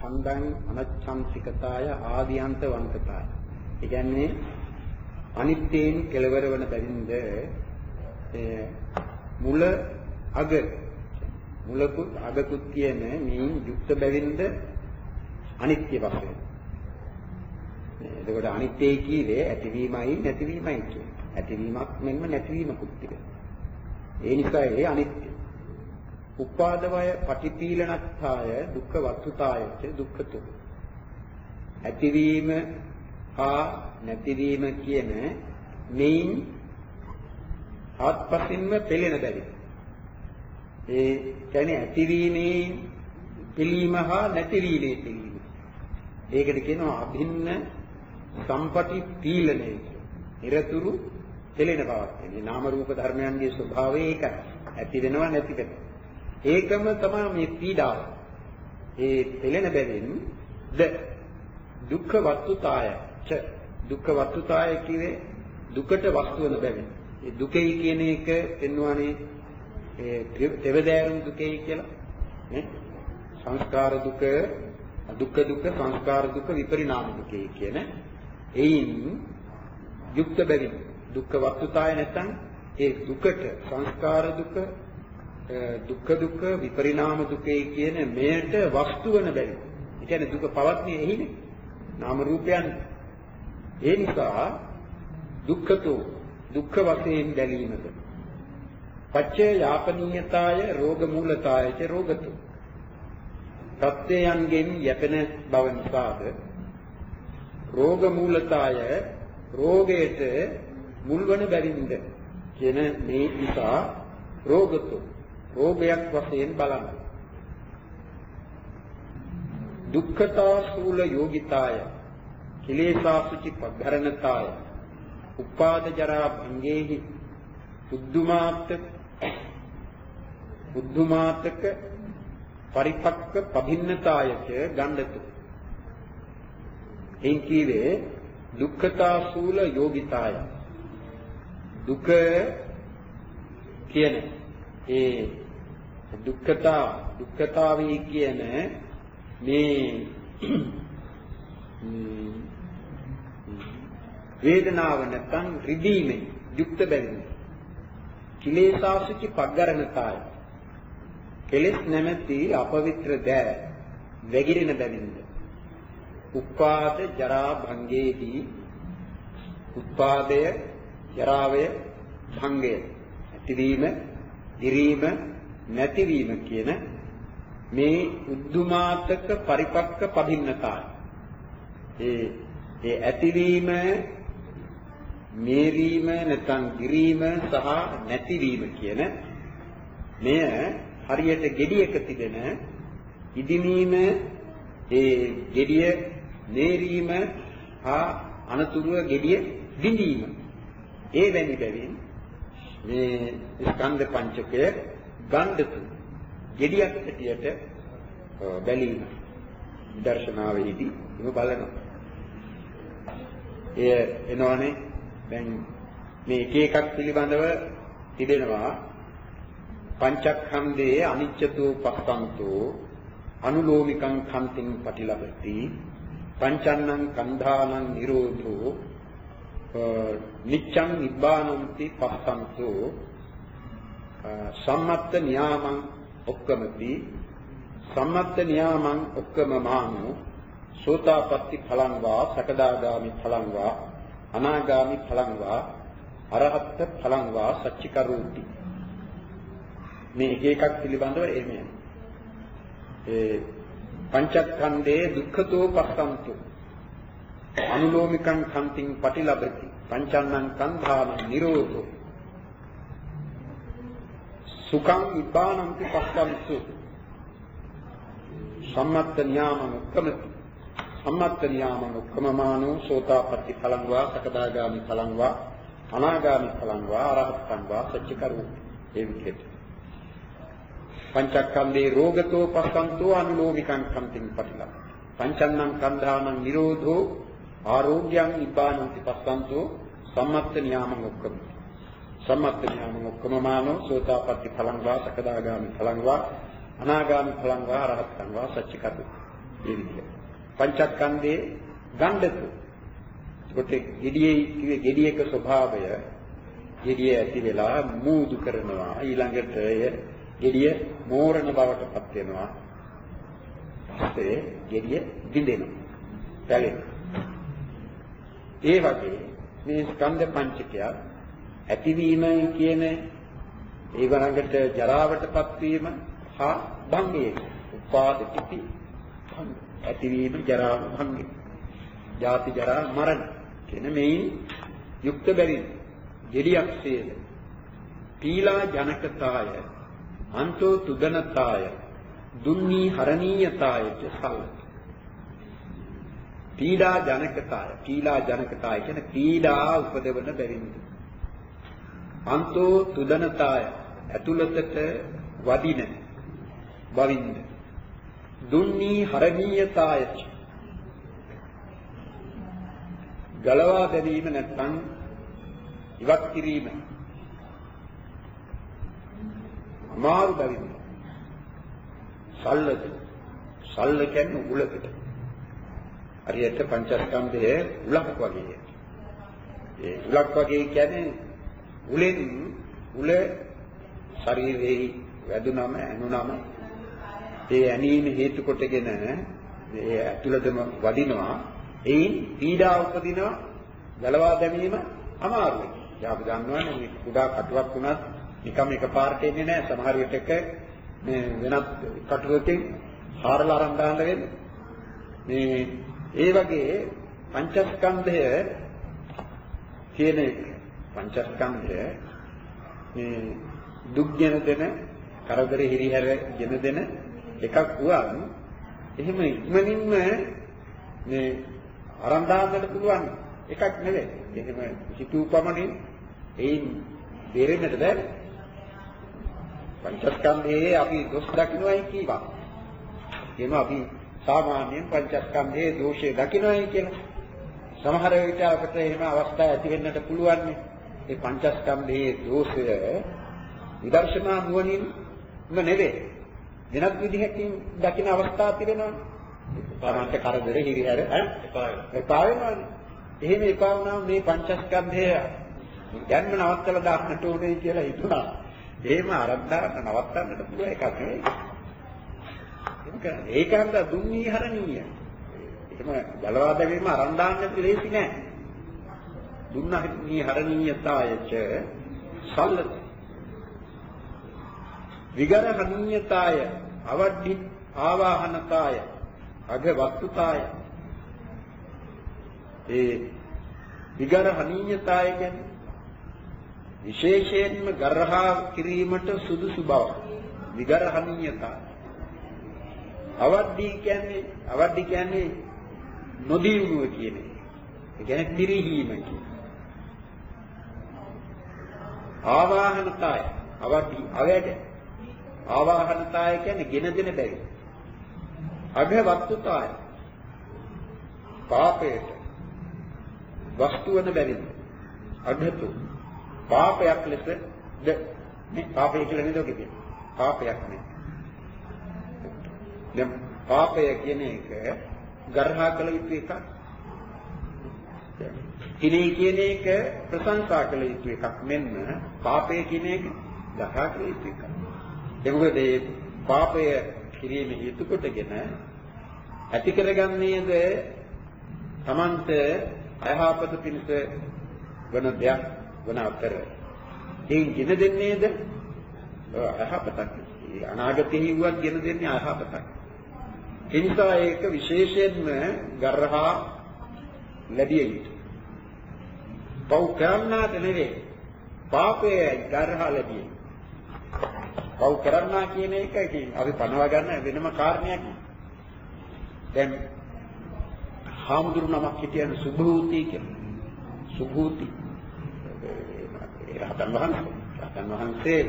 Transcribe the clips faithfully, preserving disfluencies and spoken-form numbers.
ඡන්දං අනච්ඡන්සිකතාය ආදියන්ත වන්තතාය. ඒ කියන්නේ අනිත්‍යයෙන් කෙලවර වන බැවින්ද මුල අග මුලකුත් අගකුත් කියන මේ යුක්ත බැවින්ද අනිත්‍ය වශයෙන්. එතකොට අනිත්‍යයි කීවේ ඇතිවීමයි නැතිවීමයි කියන්නේ. ඇතිවීමක් මෙන්ම නැතිවීමකුත් තිබෙනවා. ඒ නිසා ඒ අනිත්‍ය. උපාදවය පටිපීලනත්තාය දුක්ඛ වත්තුතායච දුක්ඛතෝ. ඇතිවීම හා නැතිවීම කියන මේන් ආත්පසින්ම පෙළෙන බැරි. ඒ කියන්නේ ඇතිවීමේ පිළීම හා නැතිවීමේ පිළීම. ඒකට කියනවා අභින්න සම්පටි පීලනය කියලා. නිරතුරු පෙළෙන බවක්. මේ නාම රූප ධර්මයන්ගේ ස්වභාවය ඒකයි. ඇති වෙනවා නැති වෙනවා. ඒකම තමයි මේ පීඩාව. ඒ පෙළෙන බැවින් ද දුක්ඛ වත්තුතාය ච දුක්ඛ වත්තුතාය කියේ දුකට වස්තු වෙන බැවින්. ඒ දුකයි කියන එක පෙන්වන්නේ ඒ තෙවදෑරුම් දුකයි කියලා නේ. සංස්කාර දුක, දුක්ඛ දුක, සංස්කාර දුක, විපරිණාම දුකයි කියන එයින් යුක්ත බැවින් දුක්ඛ වත්තුතාය නැත්නම් ඒ දුකට සංස්කාර දුක, දුක්ඛ දුක, විපරිණාම දුකයි කියන මෙයට වස්තු වෙන බැරි. ඒ කියන්නේ දුක පවත්නේ එහිනේ. නාම රූපයන්. ඒ නිසා දුක්ඛතෝ දුක්ඛ වශයෙන් දැලීමද. පච්චේ යාපනීයතාය රෝග මූලතායච රෝගතෝ. ප්‍රත්‍යයන්ගෙන් යැපෙන බව නිසාද රෝග මූලතාය රෝගයට මුල් වන බැවින්ද කියන මේ නිසා රෝගතෝ රෝගයක් වශයෙන් බලන්න. දුක්ඛතා සූල යෝගිතාය කිලේශාසුචි පග්ඝරණතාය උපාද ජරා භංගේහි උද්දුමාත්ත උද්දුමාතක පරිපක්ක පභින්නතායච ගණ්ඩතු. එයින් කීවේ දුක්ඛතා සූල යෝගිතාය දුක කියන ඒ දුක්ඛතා දුක්ඛතාවී කියන මේ වේදනාව නැත්නම් රිදීමේ යුක්ත බැවින් කිලේශාසුචි පග්ඝරණතාය කෙලෙස් නැමැති අපවිත්‍ර දෑ වැగిරෙන බැවින්ද උපාද ජරා භංගේදී උපාදය ජරාවය භංගය ඇතිවීම දිරීම නැතිවීම කියන මේ උද්දුමාතක පරිපක්ක පදින්නතාය. ඒ ඒ ඇතිවීම මේවීම නැත්නම් දිරීම සහ නැතිවීම කියන මෙය හරියට gediයක තිබෙන ඉදිමීම ඒ gediය මේරීම හා අනතුරුව gediය බිඳීම ඒ වැනි බැවින් මේ ස්කන්ධ පංචකය ගණ්ඩතු gediyak හැටියට බැලීම දර්ශනාවෙහිදී එම බලනවා. එය එනවනේ දැන් මේ එක එකක් පිළිබඳව තිබෙනවා. පංචස්කන්ධයේ අනිච්චතෝ පස්සන්තෝ අනුලෝමිකං කන්තිං පටිලබති පංචන්නං කන්ධානං නිරෝධෝ නිච්ඡං නිබ්බානಂತಿ පස්සන්තෝ සම්මත්ත නියාමං ඔක්කමති සම්මත්ත නියාමං ඔක්කමමානෝ සෝතාපට්ටි ඵලං වා සකදාගාමි ඵලං වා අනාගාමි ඵලං වා අරහත් ඵලං වා සච්චිකරෝති. මේ එක එකක් පිළිබඳව එන්නේ ඒ පංචස්කන්ධයේ දුක්ඛතෝ පස්සන්තෝ අනුලෝමිකං කන්තිං පටිලබති පංචන්නං කන්ධානං නිරෝධෝ සුඛං නිබ්බානಂತಿ පස්සන්තු සම්මත්ත ඥානං උක්කමති සම්මත්ත ඥානං උක්කමමානෝ සෝතාපට්ටි ඵලං වා සකදාගාමි ඵලං වා අනාගාමි ඵලං වා අරහතං වා සච්චිකරෝති. ඒ විදිහට පංචස්කන්ධේ රෝගතෝ පස්සන්තෝ අනුලෝමිකං කන්තිං පටිලබති පංචන්නං කන්ධානං නිරෝධෝ ආරෝග්‍යං නිබ්බානಂತಿ පස්සන්තෝ සම්මත්ත ඥානං උක්කමති සම්මත්ත ඥානං ඔක්කමමානෝ සෝතාපට්ටි ඵලං වා සකදාගාමි ඵලං වා අනාගාමි ඵලං වා අරහතං වා සච්චිකරෝති. ඒ විදිහට. පංචස්කන්ධේ ගණ්ඩක. ඒකට gediye කිව්වේ gediyක ස්වභාවය gediye ඇති වෙලා මූදු කරනවා ඊළඟට එය gediye මෝරණ බවට පත් වෙනවා. ඊපස්සේ gediye බිඳෙනවා. පැලෙනවා. ඒ වගේ මේ ස්කන්ධ පංචකය ඇතිවීම කියන ඒ වරඟට ජරාවටපත් වීම හා භංගය උපාදිතී ඇතිවීම ජරා භංගය ජාති ජරා මරණ කියන මේ යුක්ත බැවින් gediyaksේද පීලා ජනකතාය අන්තෝ තුදනතාය දුන්නී හරණීයතායට සල් පීඩා ජනකතාය පීලා ජනකතාය කියන්නේ පීඩා උපදවන බැවින් අන්තෝ තුදනතාය ඇතුළතට වදින බවින්ද දුන්නී හරණීයතාය ගලවා දැරීම නැත්නම් ඉවත් කිරීම අමාරු බැවින් සල්ලද සල්ල කියන්නේ උලකට හරියට පංචස්කන්ධයේ උලක් වගේ ඒ උලක් වගේ කියන්නේ උලෙන් උල ශරීරයේ වැදුනම ඇනුනම ඒ ඇනීම හේතු කොටගෙන ඒ ඇතුළතම වදිනවා එයින් පීඩා උපදිනවා ගලවා දැමීම අමාරුයි. යාප දන්නවනේ මේ කුඩා කටුවක් වුණත් නිකම් එකපාරට එන්නේ නැහැ. සමහර විටක මේ වෙනත් කටුවකින් හාරලා අරන් දාන්න වෙන්නේ. මේ ඒ වගේ පංචස්කන්ධය කියන එක පංචස්කන්ධය මේ දුක් ගෙන දෙන කරදර හිරිහැර ගෙන දෙන එකක් වුණා. එහෙම ඉක්මනින්ම මේ අරන් දාන්නට පුළුවන් එකක් නෙවෙයි. එහෙම හිතුව පමණින් ඒයින් බේරෙන්නට බැහැ. පංචස්කන්ධයේ අපි දොස් දකින්නයි කියවා. එහෙම අපි සාමාන්‍යයෙන් පංචස්කන්ධයේ දෝෂය දකින්නයි කියලා. සමහර විට අපිට එහෙම අවස්ථා ඇති වෙන්නට පුළුවන්. මේ පංචස්කන්ධයේ දෝෂය විදර්ශනා නුවණින්ම නෙවෙයි. වෙනත් විදිහකින් දකින්න අවස්ථා තිබෙනවා. තමන්ට කරදර හිරිහැර එපා වෙනවානේ. එහෙම එපා වුණාම මේ පංචස්කන්ධය දැන්ම නවත්තලා දාන්නට ඕනේ කියලා හිතුණා. එහෙම ආරම්භ නවත්තන්නට පුළුවන් එකක් නෙවෙයි. ඒක හන්ද දුන්නී හරණීය. එහෙම ගලවා දැමීම අරන් දාන්නත් ලේසි නෑ. දුන්නී හරණීයතායච සල්ලත විගරහණීයතාය අවඩ්ඩි ආවාහනතාය අග වස්තුතාය ඒ විගරහණීයතාය කියන්නේ විශේෂයෙන්ම ගරහා කිරීමට සුදුසු බව විගරහණීයතාය අවඩ්ඩි කියන්නේ අවඩ්ඩි කියන්නේ නොදීවුව කියන එක. ඒ කියන්නේ පිරිහීම කියන. ආවාහනතාය අවඩ්ඩි අවැඩ ආවාහනතාය කියන්නේ ගෙන දෙන බැරි. අග වස්තුතාය පාපයට වස්තු වෙන බැරි. අගතු පාපයක් ලෙස ද මේ පාපය කියලා නේද ඔකේ තියෙන්නේ. පාපයක් නේ. දැන් පාපය කියන එක ගර්හා කළ යුතු එකක්. කිනේ කියන එක ප්‍රශංසා කළ යුතු එකක් මෙන්න පාපය කියන එක ගර්හා කළ යුතු එකක්. ඒ මොකද මේ පාපය කිරීම හේතු කොටගෙන ඇති කරගන්නේද තමන්ට අයහපත පිණිස වන දෙයක් වන අතර ඒ ගෙන දෙන්නේද අයහපතක්. අනාගතයේ වුවත් ගෙන දෙන්නේ අයහපතක්. ඒ නිසා ඒක විශේෂයෙන්ම ගර්හා ලැබිය යුතුයි. පව් කරන්නාට නෙවෙයි පාපයේ ගර්හා ලැබිය. පව් කරන්නා කියන එක අපි පනවා ගන්න වෙනම කාරණයක්. දැන් හාමුදුරු නමක් හිටියන සුභූති කියලා. සුභූති ඒ රහතන් වහන්සේ රහතන් වහන්සේ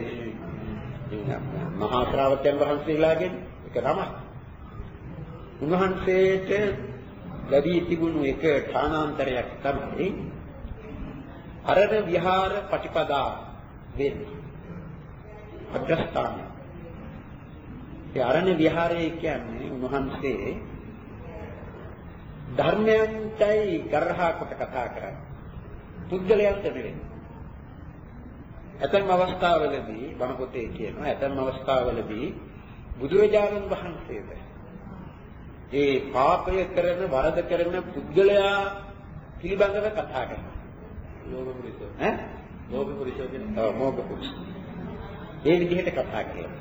මහා ශ්‍රාවකයන් වහන්සේලාගෙන් එක තමයි. උන්වහන්සේට ලැබී තිබුණු එක ඨානාන්තරයක් තමයි අරණ විහාර පටිපදා වෙන්නේ. අග්‍රස්ථානය. ඒ අරණ විහාරය කියන්නේ උන්වහන්සේ ධර්මයන්ටයි ගරහා කොට කතා කරන්නේ. පුද්ගලයන්ට නෙවෙයි. ඇතැම් අවස්ථාවලදී බණ පොතේ කියනවා ඇතැම් අවස්ථාවලදී බුදුරජාණන් වහන්සේද ඒ පාපය කරන වරද කරන පුද්ගලයා පිළිබඳව කතා කරනවා. ලෝභ පුරුෂය. ඈ? ලෝභ පුරුෂය කියන්නේ ඔව් මෝහ පුරුෂය. ඒ විදිහට කතා කරනවා.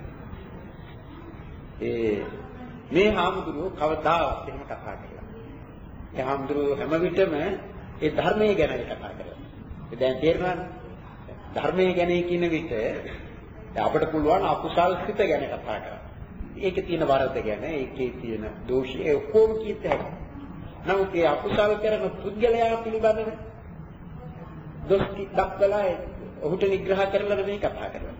ඒ මේ හාමුදුරුවෝ කවදාවත් එහෙම කතා කරලා. ඒ හාමුදුරුවෝ හැම විටම ඒ ධර්මයේ ගැනයි කතා කරන්නේ. ඒ දැන් තේරෙනවද? ධර්මයේ ගැන කියන විට අපිට පුළුවන් අකුසල් සිත ගැන කතා කරන්න. ඒකේ තියෙන වරද ගැන, ඒකේ තියෙන දෝෂය ඔක්කොම කීත හැකියි. නමුත් ඒ අකුසල් කරන පුද්ගලයා පිළිබඳව දොස් දක්වලා ඔහුට නිග්‍රහ කරලා නෙමෙයි කතා කරන්නේ.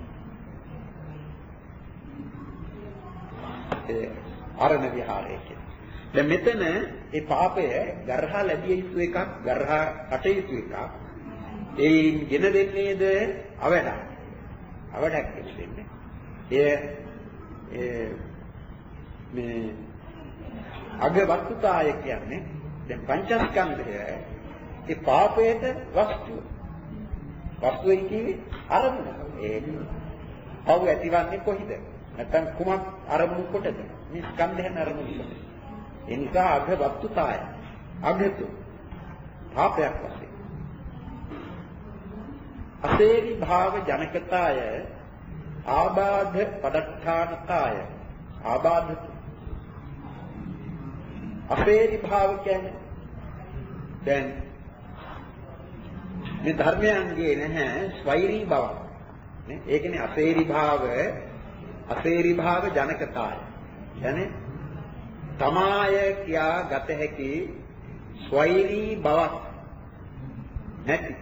ඒ ආරණ විහාරයේ කියන. දැන් මෙතන ඒ පාපය ගර්හා ලැබිය යුතු එකක්, ගර්හා කටයුතු එකක්. ඒයින් ගෙන දෙන්නේද අවඩක්. අවඩක් කියන්නේ. ඒ ඒ මේ අගවත්තාය කියන්නේ දැන් පංචස්කන්ධය ඒ පාපයට වස්තුව. වස්තුවයි කියන්නේ අරමුණ. ඒ පව් ඇතිවන්නේ කොහිද? නැත්නම් කුමක් අරමුණු කොටද? මේ ස්කන්ධයන් අරමුණු කොට. ඒ නිසා අගවත්තාය. අගතු පාපයක් වශයෙන්. අසේරි භාව ජනකතාය ආබාධ පදත්තානතාය ආබාධ අසේරි භාව කියන්නේ දැන් මේ ධර්මයන්ගේ නැහැ ස්වෛරී බව නේ ඒ කියන්නේ අසේරි භාව අසේරි භාව ජනකතාය කියන්නේ තමාය කියා ගත හැකි ස්වෛරී බවක් නැති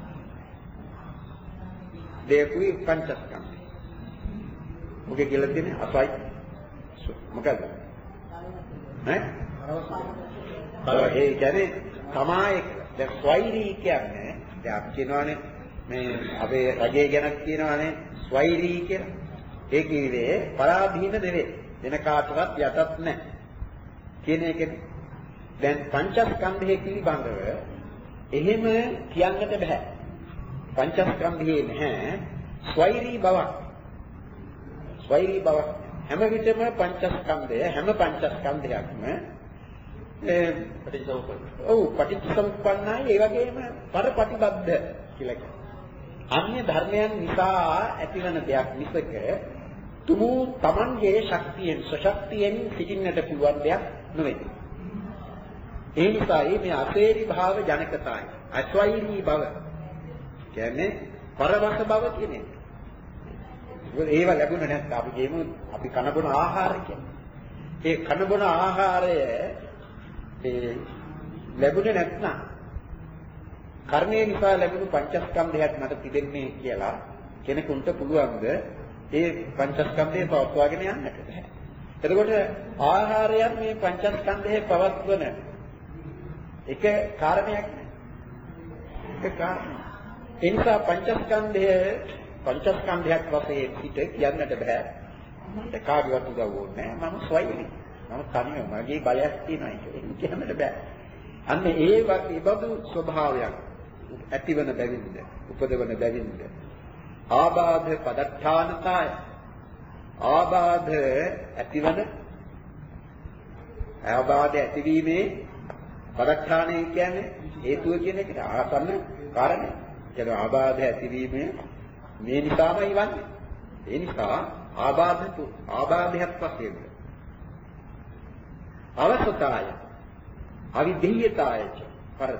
දෙකුයි පංචස්කන්ධය. මොකද කියලා තියෙන්නේ අසයි. මොකද? ඈ? බලව ඒ කියන්නේ තමයි දැන් ස්වෛරී කියන්නේ දැන් අපි කියනවානේ මේ අපේ රජේ ගැනක් කියනවානේ ස්වෛරී කියලා. ඒ කිව්වේ පරාධීන නෙවෙයි. වෙන කාටවත් යටත් නැහැ. කියන එකනේ. දැන් පංචස්කන්ධය පිළිබඳව එහෙම කියන්නට බෑ. පංචස්කන්ධයේ නැහැ ස්වෛරී බවක්. ස්වෛරී බවක් හැම විටම පංචස්කන්ධය හැම පංචස්කන්ධයක්ම ඒ පටිච්චසමුප්පන්න. ඔව් පටිච්චසමුප්පන්නයි ඒ වගේම පරපටිබද්ධ කියලා කියනවා. අන්‍ය ධර්මයන් නිසා ඇතිවන දෙයක් මිසක තුමු තමන්ගේ ශක්තියෙන් සශක්තියෙන් සිටින්නට පුළුවන් දෙයක් නෙවෙයි. ඒ නිසා මේ අසේරි භාව ජනකතාවයි අස්වෛරී බව කියන්නේ පරවස බව කියන්නේ. ඒව ලැබුණ නැත්නම් අපි කියමු අපි කන බොන ආහාර කියන්නේ. ඒ කන බොන ආහාරය ඒ ලැබුණේ නැත්නම් කර්මයේ නිසා ලැබුණු පංචස්කන්ධයක් මට තිබෙන්නේ කියලා කෙනෙකුට පුළුවන්ද ඒ පංචස්කන්ධය පවත්වාගෙන යන්නට බෑ. එතකොට ආහාරයත් මේ පංචස්කන්ධයේ පවත්වන එක කාරණයක් නේ. ඒක කාරණා ඒ නිසා පංචස්කන්ධය පංචස්කන්ධයක් වශයෙන් පිට කියන්නට බෑ. මට කාගේවත් උදව් ඕනේ නෑ. මම ස්වයංයි. මම තනියම මගේ බලයක් තියෙනවා ඒක කියන්නට බෑ. අන්න ඒ වගේ බඳු ස්වභාවයක් ඇතිවන බැවින්ද උපදවන බැවින්ද ආබාධ පදත්තානතාය ආබාධ ඇතිවන ආබාධ ඇතිවීමේ පදත්තානය කියන්නේ හේතුව කියන එකට ආසන්න කාරණය. කියන ආබාධ ඇතිවීමේ මේ නිසාමයි වන්නේ. ඒ නිසා ආබාධතු ආබාධයක් වශයෙන් අවසතාය අවිධේයතායච පරත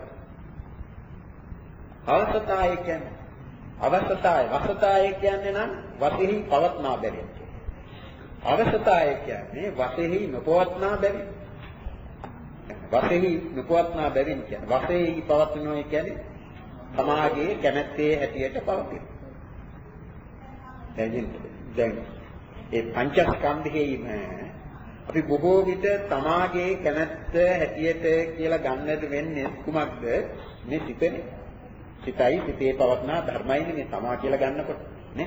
අවසතාය කියන්නේ අවසතාය වසතාය කියන්නේ නම් වශයෙන් පවත්නා බැරි. අවසතාය කියන්නේ වශයෙන් නොපවත්නා බැරි. වශයෙන් නොපවත්නා බැරි කියන්නේ වශයෙන් පවත්නවා කියන්නේ සමාගයේ කැමැත්තේ හැටියට පවතින. දැන් දැන් ඒ පංචස්කන්ධයේම අපි බොහෝ විට සමාගයේ කැමැත්ත හැටියට කියලා ගන්නට වෙන්නේ කුමක්ද? මේ සිතනේ. සිතයි සිතේ පවත්නා ධර්මයි මේ තමා කියලා ගන්නකොට නේ.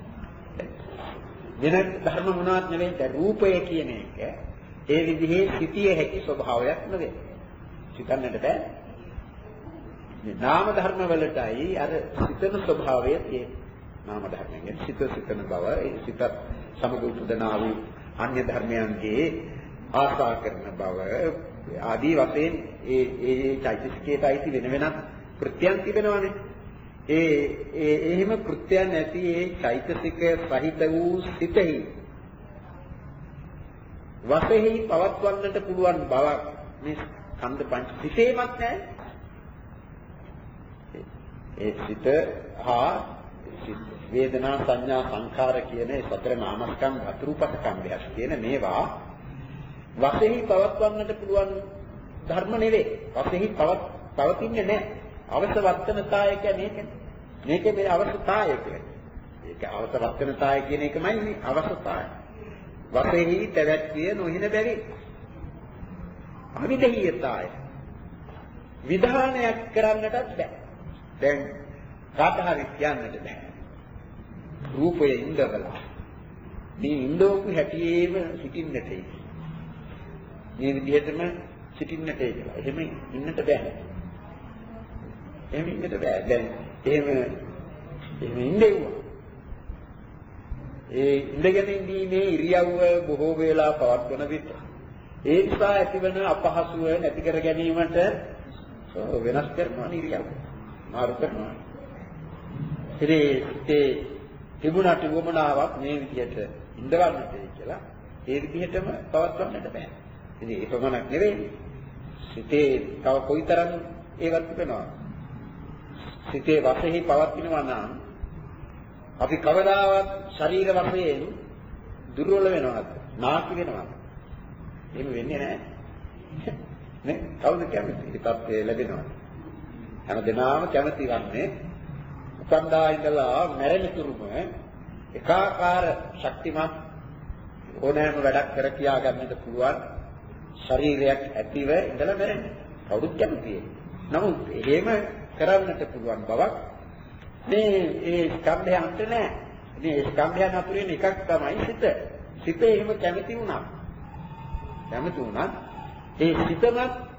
වෙන ධර්ම මොනවත් නෙවෙයි. දැන් රූපය කියන එක ඒ විදිහේ සිටියේ හැකි ස්වභාවයක් නෙවෙයි. සිතන්නට බෑ. මේ නාම ධර්ම වලටයි අර සිතන ස්වභාවය තියෙන්නේ. නාම ධර්මයෙන් සිත සිතන බව, ඒ සිතත් සමග උපදනා වූ අන්‍ය ධර්මයන්ගේ ආසා කරන බව ආදී වශයෙන් ඒ ඒ චෛතසිකයට අයිති වෙන වෙනත් කෘත්‍යයන් තිබෙනවානේ. ඒ ඒ එහෙම කෘත්‍යයන් නැති ඒ චෛතසික සහිත වූ සිතෙහි වශයෙන් පවත්වන්නට පුළුවන් බවක් මේ ස්කන්ධ පංච සිතේවත් නැහැ. ඒ සිත හා වේදනා සංඥා සංඛාර කියන ඒ සතර නාමස්කන්ධ අතුරුපස්කන්ධයස් කියන මේවා වශයෙන් පවත්වන්නට පුළුවන් ධර්ම නෙවෙයි. වශයෙන් පවත් පවතින්නේ නැහැ. අවශ්‍ය වර්තනතාය කියන්නේ මේක. මේක මේ අවශ්‍යතාය කියන්නේ. ඒක අවශ්‍ය වර්තනතාය කියන එකමයි මේ අවශ්‍යතාය. වශයෙන් පැවැත්විය නොහින බැරි. අවිදහියතාය. විධානයක් කරන්නටත් බෑ. දැන් කාට හරි කියන්නට බෑ. රූපයේ ඉඳවලා මේ ඉඳෝපු හැටියේම සිටින්නට ඒ. මේ විදිහටම සිටින්නට ඒ කියලා. එහෙම ඉන්නට බෑ. එහෙම ඉන්නට බෑ. දැන් එහෙම එහෙම ඉඳෙව්වා. ඒ ඉඳගෙන ඉඳීමේ ඉරියව්ව බොහෝ වේලා පවත්වන විට ඒ නිසා ඇතිවන අපහසුව නැති කර ගැනීමට වෙනස් කරනවා ඉරියව්ව. මාරු කරනවා. ඉතින් තිබුණාට වමනාවක් මේ විදිහට ඉඳවන්නට කියලා ඒ විදිහටම පවත්වන්නට බෑ. ඉතින් ඒක පමණක් නෙවෙයි. සිතේ තව කොයිතරම් ඒවත් තිබෙනවා. සිතේ වශයෙන් පවත්ිනවා නම් අපි කවදාවත් ශරීර වශයෙන් දුර්වල වෙනවද? නාකි වෙනවද? එහෙම වෙන්නේ නැහැ. නේ? කවුද කැමති? ඒ තත්ත්වය ලැබෙනවා. හැම දිනම කැමති වන්නේ උපන්දා ඉඳලා මැරෙන තුරුම එකාකාර ශක්තිමත් ඕනෑම වැඩක් කර කියා ගන්නට පුළුවන් ශරීරයක් ඇතිව ඉඳලා මැරෙන්න. කවුරුත් කැමතියි. නමුත් එහෙම කරන්නට පුළුවන් බවක් මේ ඒ ස්කන්ධයන්ට නැහැ. මේ ස්කන්ධයන් අතුරින් එකක් තමයි සිත. සිත එහෙම කැමති වුණා. කැමති වුණා ඒ සිතම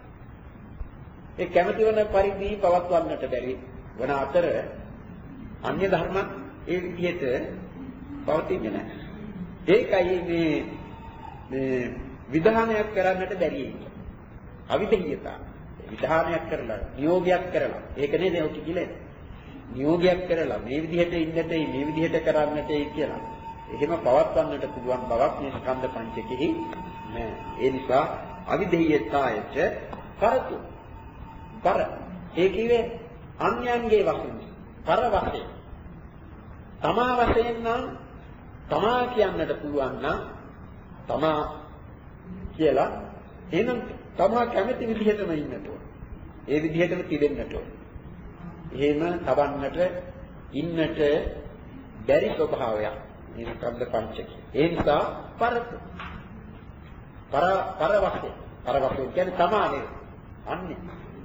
ඒ කැමති වන පරිදි පවත්වන්නට බැරි වන අතර අන්‍ය ධර්ම ඒ විදිහට පවතින්නේ නැහැ. ඒකයි මේ මේ විධානයක් කරන්නට බැරි. අවිධේයතා. විධානයක් කරලා නියෝගයක් කරලා ඒක නේද ඔක කියන්නේ. නියෝගයක් කරලා මේ විදිහට ඉන්නටයි මේ විදිහට කරන්නටයි කියලා. එහෙම පවත්වන්නට පුළුවන් බවක් මේ ස්කන්ධ පංචකෙහි නෑ. ඒ නිසා අවිධේයතායච කරතු. පර ඒ කියේ අන්‍යයන්ගේ වශයෙන් පර වශයෙන් තමා වශයෙන් නම් තමා කියන්නට පුළුවන් නම් තමා කියලා එහෙනම් තමා කැමති විදිහටම ඉන්නට ඕන. ඒ විදිහටම තිබෙන්නට ඕන. එහෙම තවන්නට ඉන්නට බැරි ස්වභාවයක් මේ ස්කන්ධ පංචකය. ඒ නිසා පරත පර පර වශයෙන් පර වශයෙන් කියන්නේ තමානේ අන්නේ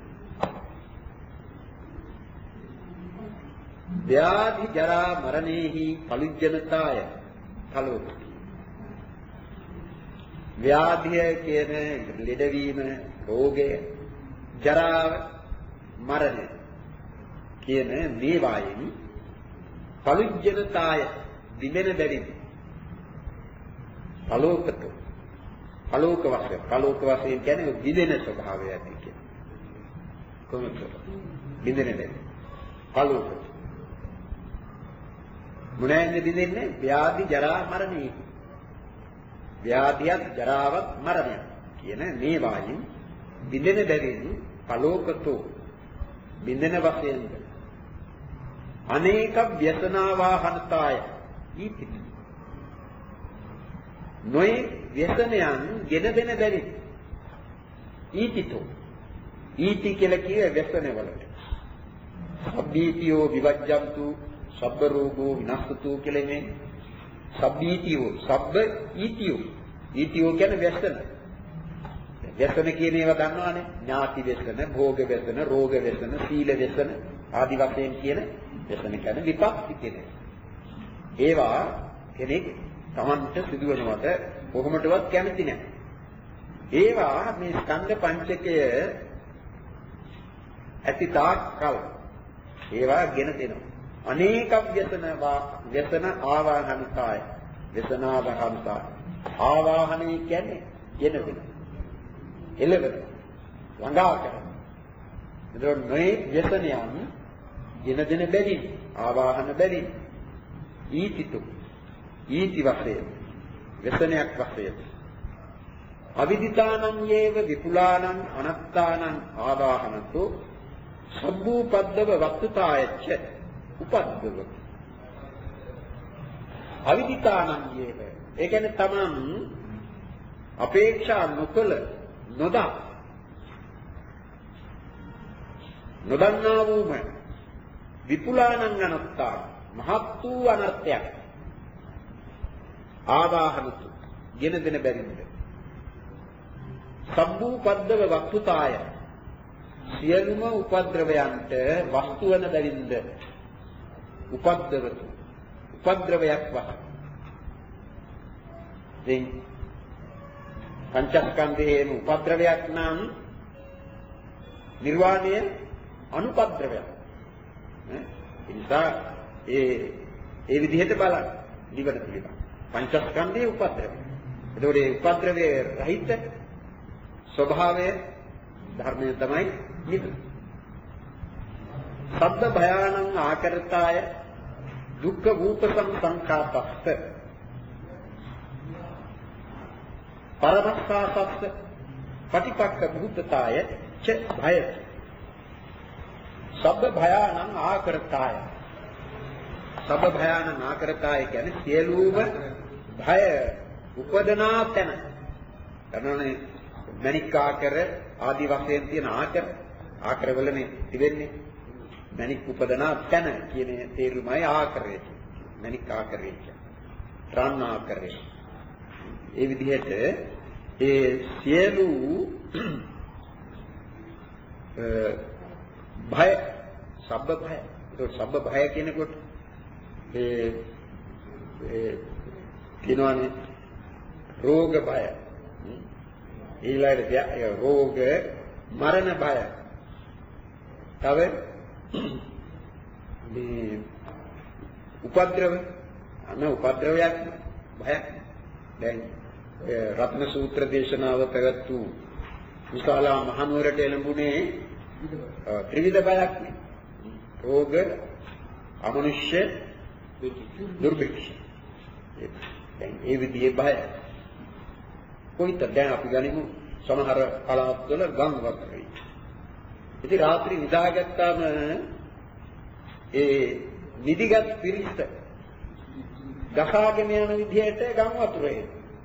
ව්‍යාධි ජරා මරණේහි පලිජ්ජනතාය කලෝක. ව්‍යාධිය කියන ලෙඩවීම, රෝගය, ජරාව, මරණය කියන මේවායින් පලිජ්ජනතාය දිවෙන බැරි. කලෝකත. කලෝක වශයෙන්, කලෝක වශයෙන් කියන්නේ දිවෙන ස්වභාවය ඇති කියන්නේ. කොහොමද? දිවෙන බැරි. කලෝක මොනෑද දිදෙන්නේ? ව්‍යාධි ජරා මරණේ. ව්‍යාධියක් ජරාවක් මරණයක් කියන මේ වායින් බිඳෙන බැවින් කලෝකතෝ බිඳෙන වශයෙන් අනේක ව්‍යසනා වාහනතාය ඊපිත නොයි ව්‍යසනයන් ගෙන දෙන බැරි ඊපිතෝ ඊටි කියලා කිය ව්‍යසන වලට සබ්බීතියෝ විවජ්ජන්තු සබ්බ රෝගෝ විනස්සතු කියලා මේ සබ්බීතියෝ සබ්බ ඊතියෝ ඊතියෝ කියන්නේ व्यसन व्यसन කියන ඒවා දන්නවනේ ඥාති व्यसन භෝග व्यसन රෝග व्यसन සීල व्यसन ආදි වශයෙන් කියන व्यसन කියන්නේ විපක්ති කියන්නේ ඒවා කෙනෙක් තමන්ට සිදුවනවට කොහොමදවත් කැමති නැහැ ඒවා මේ ස්කන්ධ පංචකය ඇති තාක් කල් ඒවා ගෙන දෙනවා. අනේක ව්‍යසන ව්‍යසන ආවාහනකාය ව්‍යසනාවහන්තා ආවාහනය කියන්නේ ගෙන දෙනවා. එළවෙන ළඟා කරන. එතකොට මේ ව්‍යසනයන් ගෙන දෙන බැවින් ආවාහන බැවින් ඊතිතු ඊති වශයෙන් ව්‍යසනයක් වශයෙන් අවිදිතානං යේව විපුලානං අනත්තානං ආවාහනතෝ සබ්බූපද්දව වක්තුතායච්ච උපද්දව අවිදිතානං යේව ඒ කියන්නේ තමන් අපේක්ෂා නොකළ නොදා නොදන්නා වූම විපුලානං අනත්තා මහත් වූ අනර්ථයක් ආවාහනතු ගෙන දෙන බැරිද සබ්බූපද්දව වක්තුතාය සියලුම උපද්‍රවයන්ට වස්තු වන බැවින්ද උපද්දවතු උපද්‍රවයක් වහ දෙන් පංචස්කන්ධයේම උපද්‍රවයක් නම් නිර්වාණය අනුපද්‍රවයක් ඈ ඒ නිසා ඒ ඒ විදිහට බලන්න නිවන පිළිබඳ පංචස්කන්ධයේ උපද්‍රවය එතකොට ඒ උපද්‍රවයේ රහිත ස්වභාවය ධර්මය තමයි නිවන. සබ්බ භයානං ආකරතාය දුක්ඛ රූපසං සංඛාතස්ස පරමස්සාසස්ස පටිපක්ඛ භූතතාය ච භය සබ්බ භයානං ආකරතාය සබ්බ භයානං ආකරතාය කියන්නේ සියලුම භය උපදනා තැන කරනනේ මණික් ආකර ආදි වශයෙන් තියෙන ආකර ආකරවලනේ තිබෙන්නේ මණික් උපදනා තැන කියන තේරුමයි ආකරය මණික් ආකරය රන් ආකරය ඒ විදිහට ඒ සියලු භය සබ්බ භය ඒක සබ්බ භය කියනකොට ඒ ඒ කියනවානේ රෝග භය ඊළඟට රෝග මරණ භය තව මේ උපද්‍රව අන උපද්‍රවයක් භයක් දැන් රත්න සූත්‍ර දේශනාව පැවැත් වූ විශාලා මහනුවරට එළඹුණේ ත්‍රිවිධ බයක් නේ රෝග අමනුෂ්‍ය දුර්භික්ෂ දැන් ඒ විදිහේ බය කොයිත දැන් අපි ගනිමු සමහර පළාත්වල ගම් වතුරයි ඉතින් රාත්‍රී නිදාගත්තාම ඒ නිදිගත් පිරිස ගසාගෙන යන විදිහට ගම් වතුරේ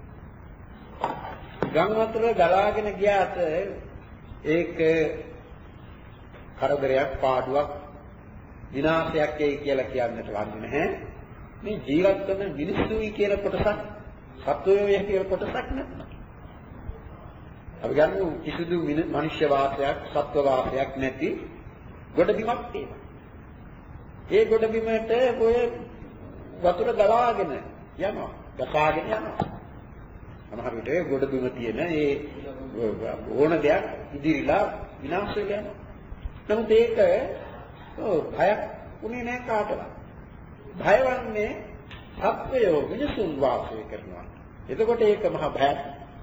ගම් වතුර ගලාගෙන ගියාට ඒක කරදරයක් පාඩුවක් විනාශයක් එයි කියලා කියන්නට වන්නේ නැහැ මේ ජීවත් වෙන මිනිස්සුයි කියලා කොටසක් සත්වයෝ කියලා කොටසක් නැත්නම් අපි ගන්න කිසිදු මනුෂ්‍ය වාසයක් සත්ව වාසයක් නැති ගොඩබිමක් තියෙනවා ඒ ගොඩබිමට ඔය වතුර ගලාගෙන යනවා ගසාගෙන යනවා සමහර විට ගොඩබිම තියෙන ඒ ඕන දෙයක් ඉදිරිලා විනාශ වෙලා යනවා නමුත් ඒක ඔව් භයක් උනේ නැහැ කාටවත් භයවන්නේ සත්වයෝ මිනිසුන් වාසය කරනවා එතකොට ඒක මහා භයක්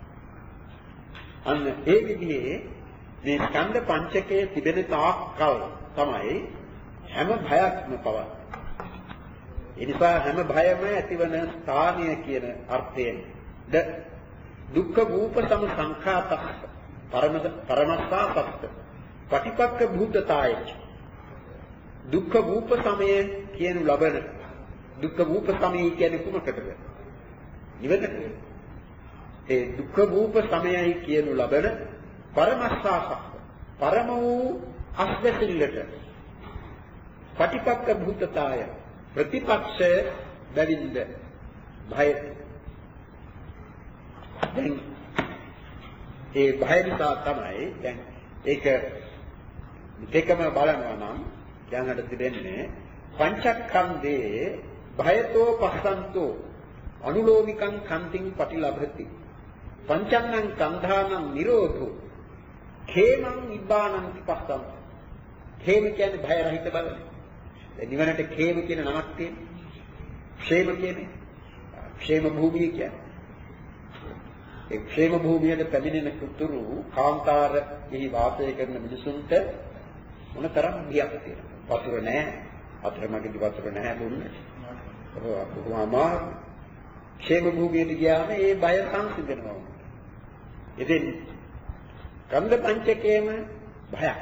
අන්න ඒ විදිහේ මේ ස්කන්ධ පංචකයේ තිබෙන තාක් කල් තමයි හැම භයක්ම පවතින්නේ. ඒ නිසා හැම භයම ඇතිවන ස්ථානීය කියන අර්ථයෙන් ද දුක්ඛ රූප සම සංඛාතස්ස පරම පරමස්සාපස්ස පටිපක්ඛ භූතතාය දුක්ඛ රූප සමය කියනු ලබන දුක්ඛ රූප සමය කියන්නේ කුමකටද? නිවනට. ඒ දුක්ඛ රූප සමයයි කියනු ලබන පරමස්සාසස්ස පරම වූ අස්වැසිල්ලට පටිපක්ඛ භූතතාය ප්‍රතිපක්ෂ බැවින්ද භය දැන් ඒ භය නිසා තමයි දැන් ඒක දෙකම බලනවා නම් දැනට තිබෙන්නේ පංචස්කන්ධේ භයතෝ පස්සන්තෝ අනුලෝමිකං කන්තිං පටිලභති පංචන්නං කන්ධානං නිරෝධෝ khemං නිබ්බානං පස්සන්ත ඛේම කියන්නේ භය රහිත බවනේ. දැන් නිවනට ඛේම කියන නමක් තියෙනවා. ക്ഷേම කියන්නේ ക്ഷേම භූමිය කියන්නේ. ඒ ക്ഷേම භූමියට පැමිණෙන කුතුරු කාන්තාරෙහි වාසය කරන මිනිසුන්ට මොනතරම් බියක් තියෙනවා. වතුර නැහැ. අතරමඟදී වතුර නැහැ දුන්නේ. ඔව් අමාරු. ക്ഷേම භූමියට ගියාම ඒ බය සංසිඳනවා. ඉතින් කන්ද පංචකයේම භයක්.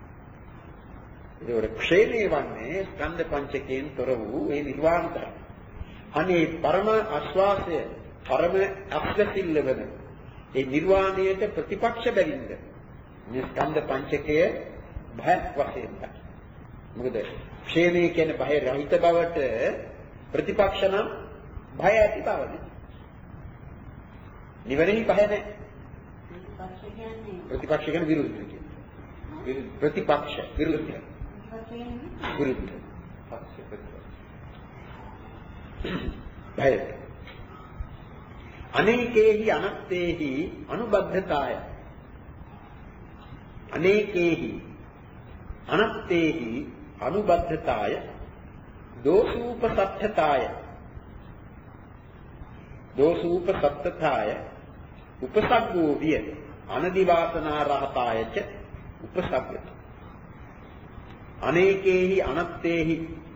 ඒකට ක්ෂේමේ වන්නේ ස්කන්ධ පංචකයෙන් තොර වූ ඒ නිර්වාණ ධර්ම. අනේ පරම ආස්වාසය පරම අක්ෂසිල්ල වෙන ඒ නිර්වාණයට ප්‍රතිපක්ෂ බැවින්ද මේ ස්කන්ධ පංචකය භයක් වශයෙන් ගන්න. මොකද ක්ෂේමේ කියන්නේ භය රහිත බවට ප්‍රතිපක්ෂ නම් භය ඇති බවනේ. නිවැරදි භය නැහැ. ප්‍රතිපක්ෂ කියන්නේ විරුද්ධ කියන්නේ. ප්‍රතිපක්ෂ විරුද්ධ. විරුද්ධ. භය. අනේකේහි අනත්තේහි අනුබද්ධතාය. අනේකේහි අනත්තේහි අනුබද්ධතාය දෝසූපසත්ථතාය. දෝසූපසත්ථතාය උපසග්ගෝ විය අනදිවාසනා රහතායච උපසග්ගති. අනේකේහි අනත්තේහි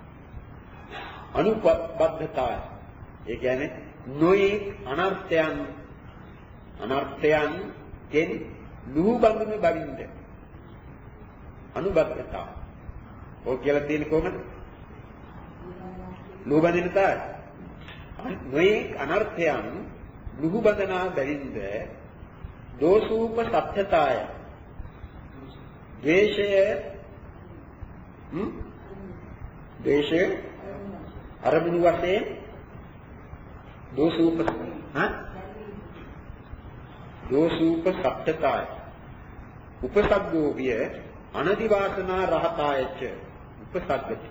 අනුබද්ධතාය. ඒ කියන්නේ නොයේ අනර්ථයන් අනර්ථයන් කියන්නේ ලුහු බඳුන බවින්ද අනුබද්ධතාව. ඔය කියලා තියෙන්නේ කොහොමද? ලුහු බඳින තාය. නොයේ අනර්ථයන් ලුහු බඳනා බැවින්ද දෝසූප සත්‍යතාය. ද්වේෂය හ්ම් ද්වේෂය අරමුණු වශයෙන් දෝසූප හා දෝසූප සත්‍යතාය උපසග්ගෝ විය අනදිවාසනා රහතායච උපසග්ගති.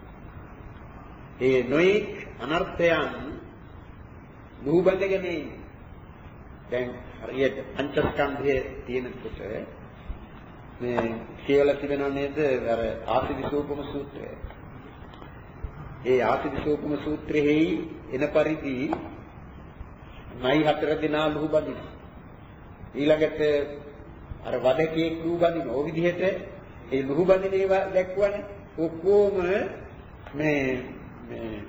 ඒ නොයේ අනර්ථයන් ලුහු බඳගෙන දැන් හරියට පංචස්කන්ධයේ තියෙනකොට මේ කියලා තිබෙනව නේද අර ආසිවිසූපම සූත්‍රය. ඒ ආසිවිසූපම සූත්‍රයේ එන පරිදි නයි හතර දෙනා ලුහු බඳින. ඊළඟට අර වදකේ ලුහු බඳින. ඔය විදිහට ඒ ලුහු බඳින ඒවා දැක්වන්නේ ඔක්කොම මේ මේ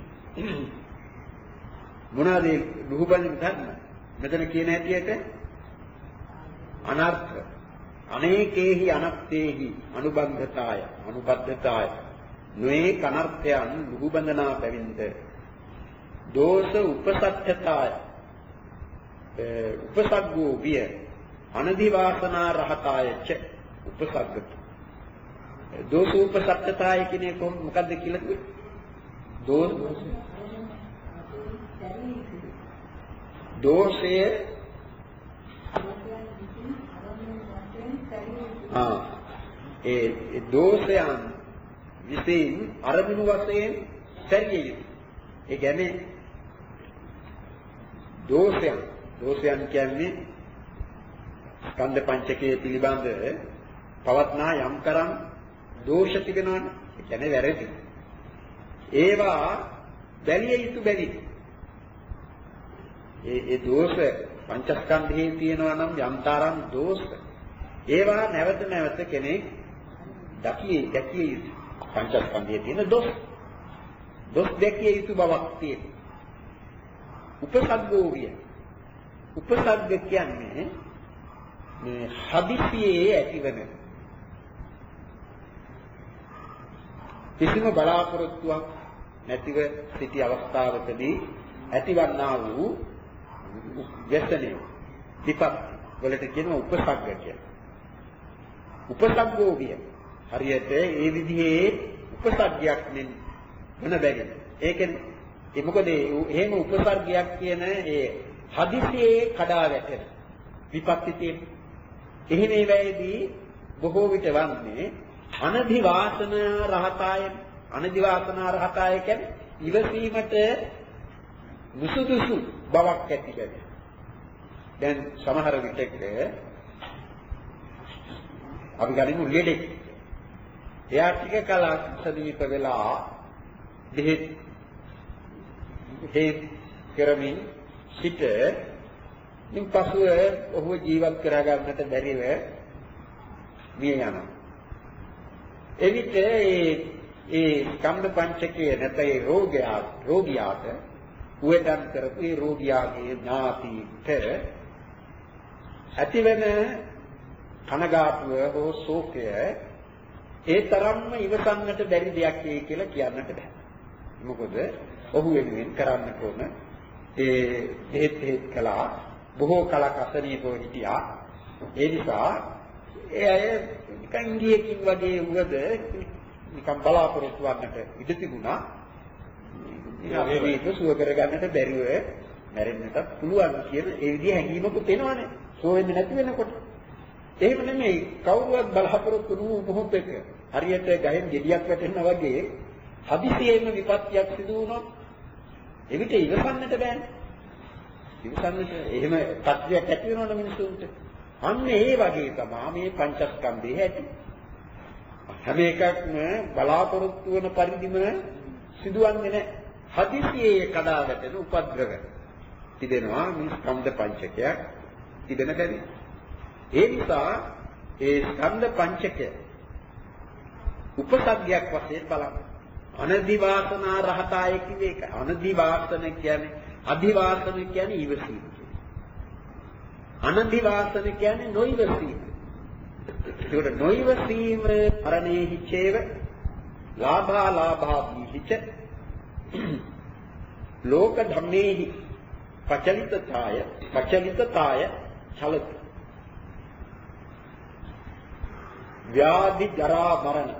මොනවාද ලුහු බඳින ධර්ම? මෙතන කියන හැටියට අනර්ථ අනේකේහි අනත්තේහි අනුබද්ධතාය අනුබද්ධතාය නොයේ අනර්ථයන් ලුහු බඳනා බැවින්ද දෝෂ උපසත්‍යතාය උපසග්ගෝ විය අනදිවාසනා රහතායච උපසග්ගති. දෝෂ උපසත්‍යතාය කියන්නේ කොහොමද මොකද්ද කියලා කිව්වේ? දෝෂ දෝෂය ආ ඒ දෝෂයන් විසින් අරමුණු වශයෙන් සැරිය යුතුයි. ඒ කියන්නේ දෝෂයන් දෝෂයන් කියන්නේ ස්කන්ධ පංචකයේ පිළිබඳ පවත්නා යම් කරම් දෝෂ තිබෙනවනේ. ඒ කියන්නේ වැරදි. ඒවා බැලිය යුතු බැරි. ඒ ඒ දෝෂ පංචස්කන්ධයේ තියෙනවා නම් යම්තරම් දෝෂ ඒවා නැවත නැවත කෙනෙක් දකියේ දැකිය යුතු පංචස්කන්ධයේ තියෙන දොස් දොස් දැකිය යුතු බවක් තියෙනවා. උපසග්ගෝ විය උපසග්ග කියන්නේ මේ හදිසියේ ඇතිවන කිසිම බලාපොරොත්තුවක් නැතිව සිටි අවස්ථාවකදී ඇතිවන්නා වූ व्यसने विपत्ति වලට කියනවා උපසග්ග කියලා. උපසග්ගෝ විය. හරියට ඒ විදිහේ උපසග්ගයක් නෙන් වෙන බැරි. ඒකෙන් ඒ මොකද එහෙම උපසර්ගයක් කියන ඒ හදිසියේ කඩා වැටෙන විපත්ති තියෙන. එහෙම ඒවැයේදී බොහෝ විට වන්නේ අනදිවාසන රහතාය අනදිවාසන රහතාය කියන්නේ ඉවසීමට මුසුදුසු බවක් ඇති කරගන්න. දැන් සමහර විටක අපි ගනිමු ලෙඩෙක්. එයා ටික කලක් සනීප වෙලා දෙහෙත් හේත් කරමින් සිට ඉන් පසුව ඔහු ජීවත් කරගන්නට බැරිව මිය යනවා. එවිට ඒ ඒ ස්කන්ධ පංචකයේ නැත්නම් ඒ රෝගයා රෝගියාට උවදම් කරපු ඒ රෝගියාගේ ඥාතිට ඇතිවෙන කනගාටුව හෝ ශෝකය ඒ තරම්ම ඉවසන්නට බැරි දෙයක් කියලා කියන්නට බෑ. මොකද ඔහු වෙනුවෙන් කරන්න ඕන ඒ හේත් හේත් කළා බොහෝ කලක් අසනීපව හිටියා. ඒ නිසා ඒ අය නිකන් ගියකින් වගේ වුණද නිකන් බලාපොරොත්තු වන්නට ඉඩ තිබුණා. මේක සුව කරගන්නට බැරිව මැරෙන්නටත් පුළුවන් කියන ඒ විදිහ හැඟීමකුත් එනවනේ. සෝ වෙන්නේ නැති වෙනකොට. එහෙම නෙමෙයි කවුරුවත් බලාපොරොත්තු වුණු මොහොතක හරියට ගහෙන් ගෙඩියක් වැටෙනා වගේ හදිසියෙම විපත්තියක් සිදු වුණොත් එවිට ඉවසන්නට බෑනේ. ඉවසන්නට එහෙම තත්ත්වයක් ඇති වෙනවනේ මිනිසුන්ට. අන්න ඒ වගේ තමයි මේ පංචස්කන්ධයේ ඇති. හැම එකක්ම බලාපොරොත්තු වෙන පරිදිම සිදුවන්නේ නැහැ. හදිසියේ කඩා වැටෙන උපද්‍රව තිබෙනවා මේ ස්කන්ධ පංචකයක් තිබෙන බැරි. ඒ නිසා ඒ ස්කන්ධ පංචකය උපසග්ගයක් වශයෙන් බලන්න. අනදිවාසනා රහතාය කිව්වේ ඒක. අනදිවාසන කියන්නේ අදිවාසන කියන්නේ ඉවසීම. අනදිවාසන කියන්නේ නොඉවසීම. ඒකට නොඉවසීම අරණේහි චේව ලාභා ලාභා දීහිච ලෝක ධම්මේහි පචලිතතාය පචලිතතාය චලත ව්‍යාධි ජරා මරණ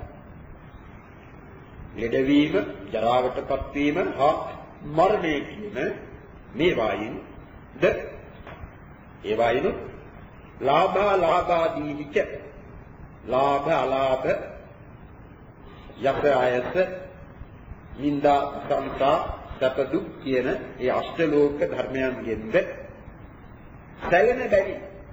ලෙඩවීම ජරාවටපත් වීම හා මරණය කියන මේ වායින් ද ඒ වායින් ලාභා ලාභාදීහිච ලාභ අලාභ යස ආයස නින්දා සංසා සැප දුක් කියන ඒ අෂ්ටලෝක ධර්මයන්ගෙන්ද සැලෙන බැරි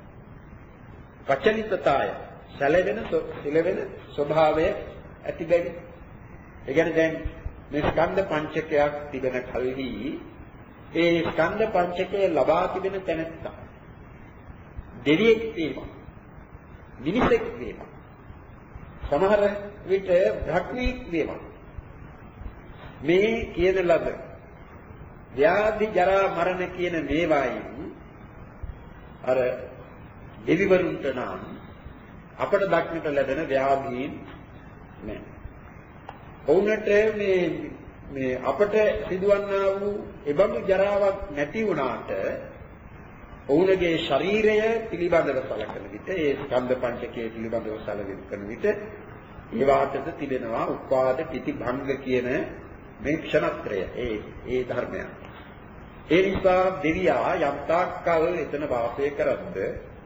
පචලිතතාය සැලෙන සිලවෙන ස්වභාවය ඇති බැරි. ඒ කියන්නේ දැන් මේ ස්කන්ධ පංචකයක් තිබෙන කල්හි ඒ ස්කන්ධ පංචකය ලබා තිබෙන තැනත්තා දෙවියෙක් වේවා මිනිසෙක් වේවා සමහර විට භක්තියක් වේවා මේ කියන ලබ ව්‍යාධි ජරා මරණ කියන මේවායින් අර දෙවිවරුන්ට නම් අපට දක්නට ලැබෙන ව්‍යාධීන් නෑ. ඔවුන්ට මේ මේ අපට සිදුවන්නා වූ එබඳු ජරාවක් නැති වුණාට ඔවුන්ගේ ශරීරය පිළිබඳව සැලකන විට ඒ ස්කන්ධ පංචකයේ පිළිබඳව සැලකන විට ඒ වාටද තිබෙනවා උපාද පිටි භංග කියන මේ ක්ෂණත්‍රය ඒ ඒ ධර්මය. ඒ නිසා දෙවියා යම් තාක්කල් එතන වාසය කරද්ද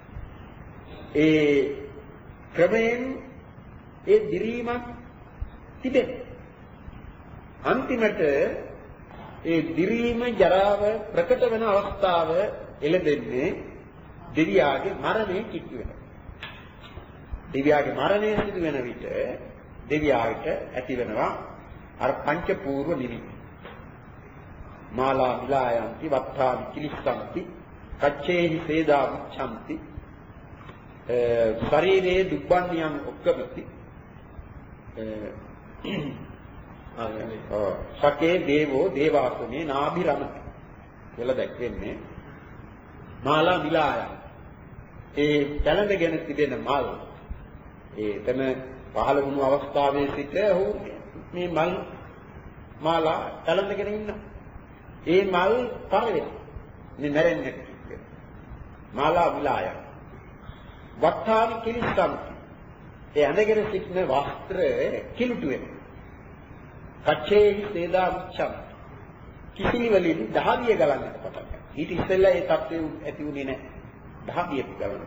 ඒ ක්‍රමයෙන් ඒ දිරීමක් තිබෙන. අන්තිමට ඒ දිරීම ජරාව ප්‍රකට වෙන අවස්ථාව එළදෙන්නේ දෙවියාගේ මරණය කිට්ටු වෙනවා. දෙවියාගේ මරණය සිදු වෙන විට දෙවියාට ඇති වෙනවා අර පංච පූර්ව නිමිති. මාලා මිලායන්ති වත්තානි කිලිස්සන්ති කච්චේහි සේදා විච්ඡන්ති ශරීරේ දුබ්බන්නියන් ඔක්කමති සකේ දේවෝ දේවාසුනේ නාභිරමති කියලා දැක්වෙන්නේ මාලා මිලායන් ඒ දැලඳගෙන තිබෙන මල් ඒ තම පහළ වුණු අවස්ථාවේ සිට ඔහු මේ මල් මාලා දැලඳගෙන ඉන්නවා. ඒ මල් පරවෙන මේ මැරෙන්නේ මාලා මිලායන් වත්තානි කිලිස්සන්ති ඒ ඇඳගෙන සිටින වස්ත්‍ර කිලුටු වෙනවා. කච්චේහි සේදා විච්ඡම් කිසිලි වලින් දහදිය ගලන්නට පටන් ගන්නවා. ඊට ඉස්සෙල්ලා ඒ තත්ත්වය ඇති වුණේ නැහැ. දහදිය ගලන.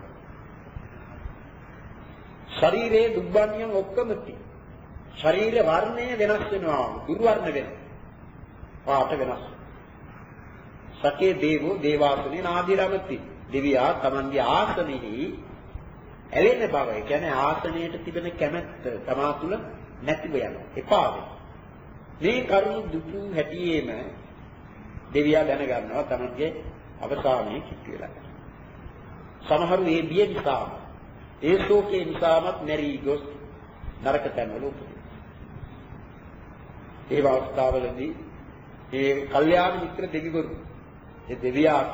ශරීරයේ දුබ්බන්‍යම් ඔක්කමති. ශරීර වර්ණය වෙනස් වෙනවා. දුර්වර්ණ වෙනවා. පාට වෙනස්. සකේ දේවෝ දේවාසනේ නාදිරමති. දෙවියා තමන්ගේ ආසනෙහි ඇලෙන බව. ඒ කියන්නේ ආසනයට තිබෙන කැමැත්ත තමා තුළ නැතිව යනවා. එපා වෙනවා. මේ කරුණු දුටු හැටියේම දෙවියා දැනගන්නවා තමන්ගේ අවසානයේ කිත් වෙලා. සමහරු මේ බිය නිසා, ඒ ශෝකේ නිසාමත් නැරී ගොස් නරක තැන්වල උපදිනවා. ඒ අවස්ථාවලදී ඒ කල්යාණ මිත්‍ර දෙවිවරු ඒ දෙවියා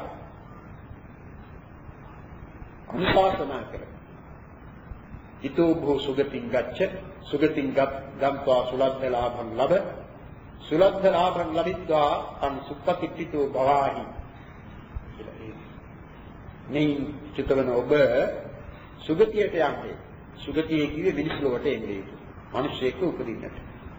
අනුශාසනා කරනවා. ඊතෝ භෝ සුගතින් ගච්ඡ සුගතින් ගම්වා සුලද්ධ ලාභං ලබ සුලද්ධ ලාභං ලබිත්වා අං සුප්පතිට්ඨිතෝ භවාහි. මේ චිතවන ඔබ සුගතියට යන්නේ. සුගතිය කියේ මිනිස් ලෝකයට එන්නේ. මිනිස්සෙක් උපදින්නට.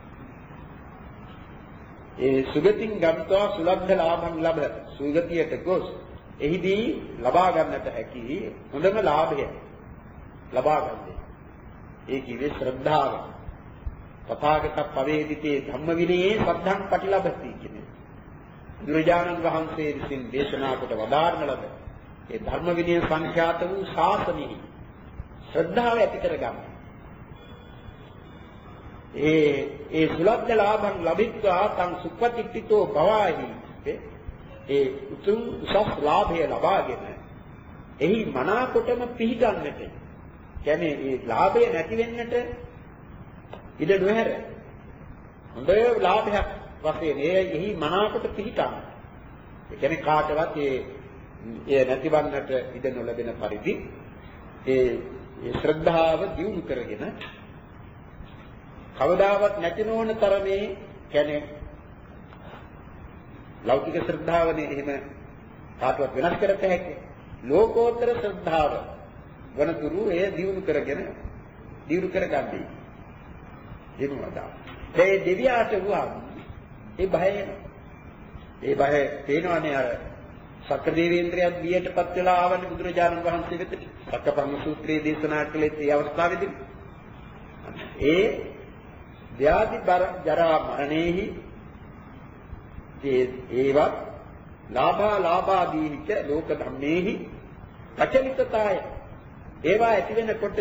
ඒ සුගතින් ගම්වා සුලද්ධ ලාභං ලබ සුගතියට ගොස් එහිදී ලබා ගන්නට හැකි හොඳම ලාභය ලබා ගන්නේ. ඒ කිව්වේ ශ්‍රද්ධාව. තථාගත පවේදිතේ ධම්ම විනයේ සද්ධාං පටිලබති කියන්නේ. බුදුරජාණන් වහන්සේ විසින් දේශනා කොට වදාරන ලද ඒ ධර්ම විනය සංඛ්‍යාත වූ ශාසනයෙහි ශ්‍රද්ධාව ඇති කරගන්න. ඒ ඒ සුලද්ධ ලාභං ලබිත්වා තං සුප්පතිට්ඨිතෝ භවාහි. ඒ උතුම් උසස් ලාභය ලබාගෙන එහි මනාකොටම පිහිටන්නට. කියන්නේ ඒ ලාභය නැති වෙන්නට ඉඩ නොහැර. හොඳ ලාභයක් වශයෙන් එහි මනාකොට පිහිටන්න. ඒ කියන්නේ කාටවත් ඒ ඒ නැතිවන්නට ඉඩ නොලැබෙන පරිදි ඒ ඒ ශ්‍රද්ධාව දියුණු කරගෙන කවදාවත් නැති නොවන තරමේ කියන්නේ ලෞකික ශ්‍රද්ධාවනේ එහෙම කාටවත් වෙනස් කරත හැකි. ලෝකෝත්තර ශ්‍රද්ධාව වනතුරු එය දියුණු කරගෙන දියුණු කරගන්නේ. එමුණා. ඒ දෙවියාට වුණා ඒ බය ඒ බය පේනවනේ අර සක්‍ර දේවේන්ද්‍රයන් බියටපත් වෙලා ආවනේ බුදුරජාණන් වහන්සේ වෙතට. සක්කප්පංග සූත්‍රයේ දේශනා කළේ ඒ අවස්ථාවේදී. ඒ ව්‍යාධි ජරා මරණේහි ඒ ඒවත් ලාභා ලාභාදීනික ලෝක ධම්මේහි ප්‍රචලිතතාය. ඒවා ඇති වෙනකොට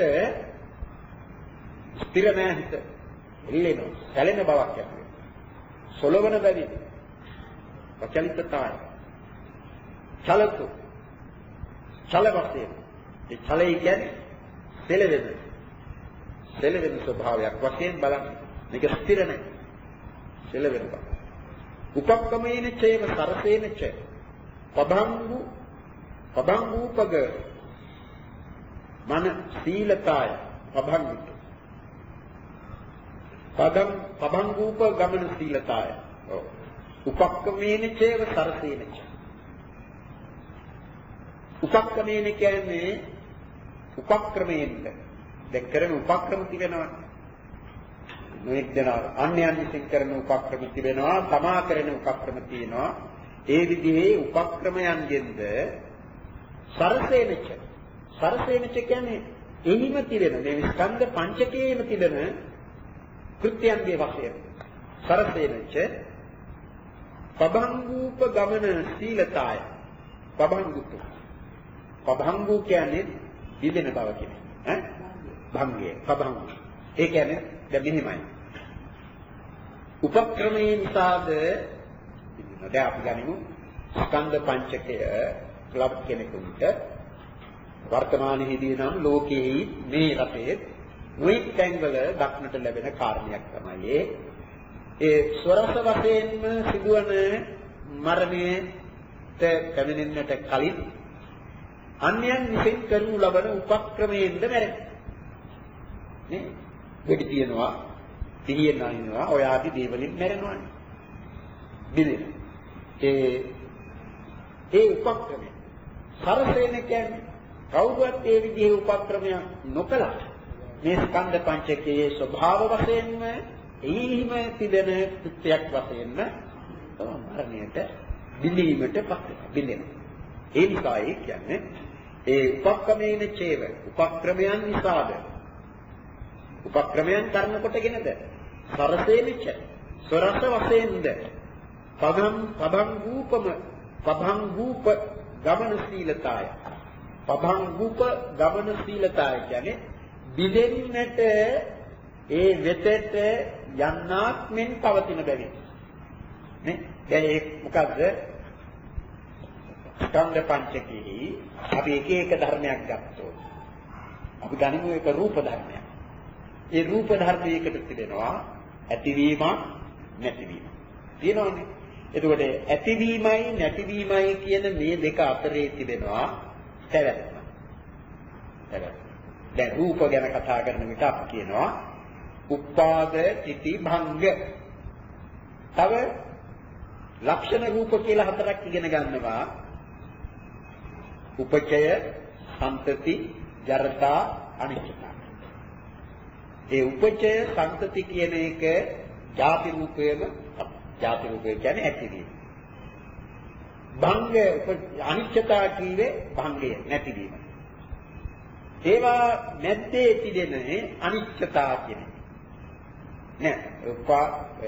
ස්ථිර නැහැ හිත. එල්ලෙනවා. සැලෙන බවක් ඇති වෙනවා. සොලවන බැරි. ප්‍රචලිතතාය. චලතු. චලවස්තේ. ඒ චලයි කියන්නේ සෙලවෙන. සෙලවෙන ස්වභාවයක් වශයෙන් බලන්න. මේක ස්ථිර නැහැ. සෙලවෙන බව. උපක්කමේන චේව සරසේන ච පබංගු පබංගූපග මන සීලතාය පබංගිත පදං පබංගූප ගමන සීලතාය. ඔව්. උපක්කමේන චේව සරසේන ච උපක්‍රමයෙන් කියන්නේ උපක්‍රමයෙන් දැන් කරන උපක්‍රම තිබෙනවා. නොඑක් දෙනා අන්‍යයන් විසින් කරන උපක්‍රම තිබෙනවා, තමා කරන උපක්‍රම තියෙනවා. ඒ විදිහේ උපක්‍රමයන්ගෙන්ද සරසේනච සරසේනච කියන්නේ එහිම තිබෙන මේ ස්කන්ධ පංචකයේම තිබෙන කෘත්‍යයන්ගේ වශයෙන් සරසේනච පබංගූප ගමන සීලතාය පබංගුත පබංගු කියන්නේ විදින බව කියන්නේ ඈ භංගය පබංගු ඒ කියන්නේ දැන් මෙහිමයි උපක්‍රමයේ නිසාද දැන් අපි ගනිමු ස්කන්ධ පංචකය ක්ලබ් කෙනෙකුට වර්තමානයේදී නම් ලෝකයේ මේ රටේ නොයෙක් තැන්වල දක්නට ලැබෙන කාරණයක් තමයි ඒ ස්වරස වශයෙන්ම සිදුවන මරණයට පැමිණෙන්නට කලින් අන්‍යයන් විසින් කරනු ලබන උපක්‍රමයෙන්ද මැරෙන නේ වෙඩි තියනවා පිහියෙන් අනිනවා ඔය ආදි දේවලින් මැරෙනවානේ බිලෙන ඒ ඒ උපක්‍රමය සරසේන කියන්නේ කවුරුත් ඒ විදිහේ උපක්‍රමයක් නොකළා මේ ස්කන්ධ පංචකයේ ස්වභාව වශයෙන්ම එහිම තිබෙන කෘත්‍යයක් වශයෙන්ම මරණයට බිඳීමට පත් බිඳෙන ඒ නිසා ඒ කියන්නේ ඒ උපක්‍රමයෙන් චේව උපක්‍රමයන් නිසාද උපක්‍රමයන් කරන කොටගෙනද සරසේනිච්ච සරස වශයෙන්ද පබං පබං රූපම පබං රූප ගමන සීලතාය පබංගුප ගමන සීලතාය කියන්නේ බිඳෙන්නට ඒ වෙතට යන්නාක් මෙන් පවතින බැවින් නේ දැන් ඒ මොකද්ද ස්කන්ධ පංචකෙහි අපි එක එක ධර්මයක් ගත්තොත් අපි ගනිමු එක රූප ධර්මයක්. ඒ රූප ධර්මයකට තිබෙනවා ඇතිවීම නැතිවීම. තියෙනවනේ. එතකොට ඇතිවීමයි නැතිවීමයි කියන මේ දෙක අතරේ තිබෙනවා පැවැත්ම. පැවැත්ම. දැන් රූප ගැන කතා කරන විට අපි කියනවා උපාද තිති භංග. තව ලක්ෂණ රූප කියලා හතරක් ඉගෙන ගන්නවා. උපචය, සම්තති, ජරතා, අනිච්චතා. ඒ උපචය සම්තති කියන එක ජාති රූපයම ජාති රූපය කියන්නේ ඇතිවීම. භංග අනිච්චතා කියන්නේ භංගය නැතිවීම. ඒවා නැත්තේ තිබෙන්නේ අනිච්චතා කියන්නේ. නෑ උපා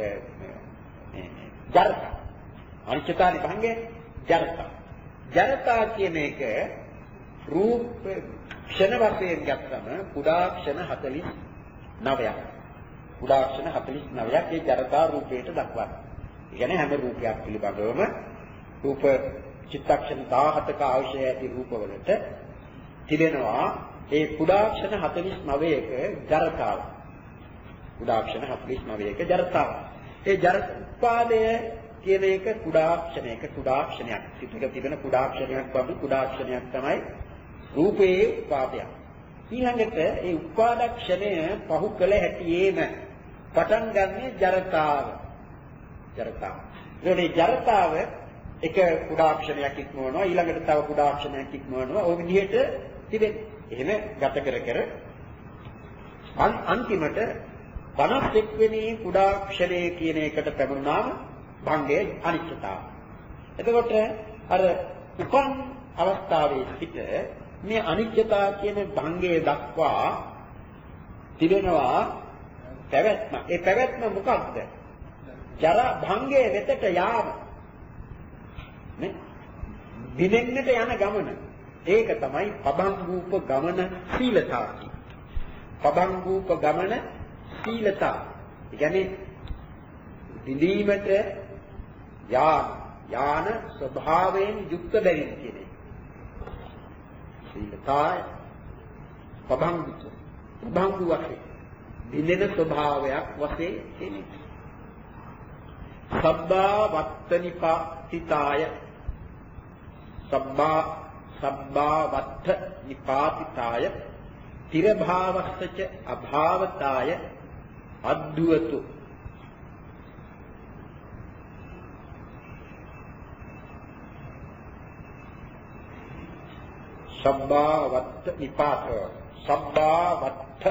ජරතා. අනිච්චතානේ භංගය ජරතා. ජරතා කියන එක රූප ක්ෂණ වශයෙන් ගත්තම කුඩා ක්ෂණ හතළිස් නවයක්. කුඩා ක්ෂණ හතළිස් නවයක් ඒ ජරතා රූපයට දක්වනවා. ඒ කියන්නේ හැම රූපයක් පිළිබඳවම රූප චිත්තක්ෂණ දහහතක අවශ්‍ය ඇති රූපවලට තිබෙනවා ඒ කුඩා ක්ෂණ හතළිස් නවයක ජරතාව. කුඩා ක්ෂණ හතළිස් නවයක ජරතාව. ඒ ජරත උපාදය කියන එක කුඩා ක්ෂණයක කුඩා ක්ෂණයක්. සිතක තිබෙන කුඩා ක්ෂණයක් වගේ කුඩා ක්ෂණයක් තමයි රූපයේ උපාදයක්. ඊළඟට ඒ උපාද ක්ෂණය පහු කළ හැටියේම පටන් ගන්නේ ජරතාව. ජරතාව. ඒ ජරතාව එක කුඩා ක්ෂණයක් ඉක්මවනවා ඊළඟට තව කුඩා ක්ෂණයක් ඉක්මවනවා. ඔය විදිහට තිබෙන්නේ. එහෙම ගත කර කර අන්තිමට පනස් එක් වෙනි කුඩා ක්ෂණය කියන එකට පැමුණාම භංගයේ අනිච්චතාව. එතකොට අර උපන් අවස්ථාවේ සිට මේ අනිච්චතා කියන භංගයේ දක්වා තිබෙනවා පැවැත්ම. ඒ පැවැත්ම මොකක්ද? ජරා භංගයේ වෙතට යාම. නේ? දිනෙන්නට යන ගමන. ඒක තමයි පබංගූප ගමන සීලතා කියන්නේ. පබංගූප ගමන සීලතා. ඒ කියන්නේ දිදීමට යාන යාන ස්වභාවයෙන් යුක්ත බැවින් කියන්නේ. සීලතාය පබංගු පබංගු වශයෙන් දිනෙන ස්වභාවයක් වශයෙන් කියන්නේ. සබ්බා වත්තනිපාතිතාය සබ්බා සබ්බා වත්ත නිපාතිතාය තිර භාවස්සච අභාවතාය අද්දුවතු සබ්බා වත්ත නිපාත සබ්බා වත්ත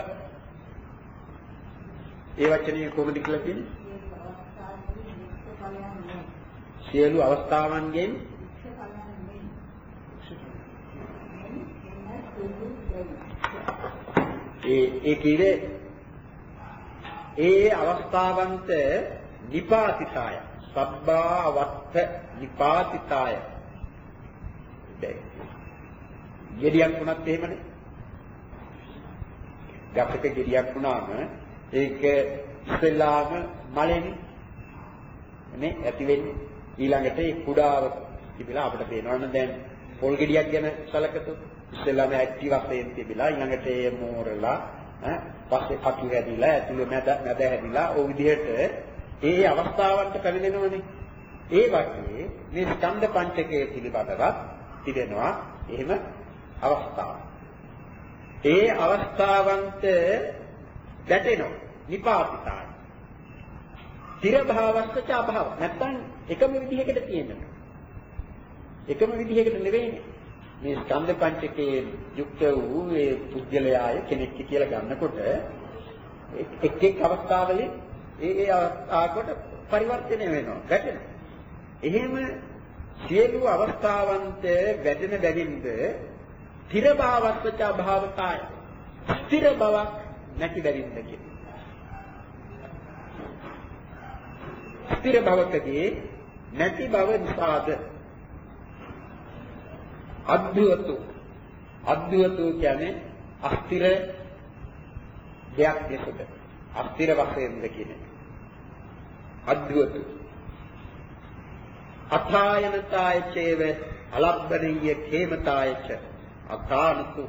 ඒ වචනේ කොහොමද කියලා කියන්නේ? සියලු අවස්ථාවන්ගෙන් ඒ ඒ කියේ ඒ අවස්ථාවන්ත නිපාතිතාය සබ්බා වත්ත නිපාතිතාය දැන් ගෙඩියක් වුණත් එහෙමනේ. ගපක ගෙඩියක් වුණාම ඒක ඉස්සෙල්ලාම මලෙනේ නේ ඇති වෙන්නේ. ඊළඟට ඒ කුඩාව තිබිලා අපිට පේනවනේ දැන් පොල් ගෙඩියක් ගැන සැලකතොත් ඉස්සෙල්ලාම ඇක්ටි වශයෙන් තිබිලා ඊළඟට ඒ මෝරලා ඈ පස්සේ කටු හැදිලා ඇතුළේ මැද මැද හැදිලා ওই විදිහට ඒ අවස්ථාවන්ට පැමිණෙනවනේ. ඒ වගේ මේ ස්කන්ධ පංචකයේ පිළිබඳව තිබෙනවා එහෙම අවස්ථාව. ඒ අවස්ථාවන්ට ගැටෙනවා නිපාතිතාය. තිර භාවස්සච අභාව. නැත්තම් එකම විදිහකට තියෙනවා. එකම විදිහකට නෙවෙයිනේ. මේ ස්කන්ධ පංචකයේ යුක්ත වූ ඒ පුද්ගලයාය කෙනෙක් කියලා ගන්නකොට එක් එක් අවස්ථාවලින් ඒ ඒ ආකට පරිවර්තනය වෙනවා. ගැටෙනවා. එහෙම සියලු අවස්ථාවන්ට වැටෙන බැවින්ද ස්ථිර භාවස්සච අභාවතාය. ස්ථිර බවක් නැති බැවින්ද කියන්නේ. ස්ථිර භවකදී නැති බව නිසාද අද්භූත අද්දුවතු කියන්නේ අස්තිර දෙයක් ලෙසද අස්තිර වශයෙන්ද කියන්නේ අද්දුවතු අථායනතාය චේව අලබ්බනීය කේමතායච අතානතු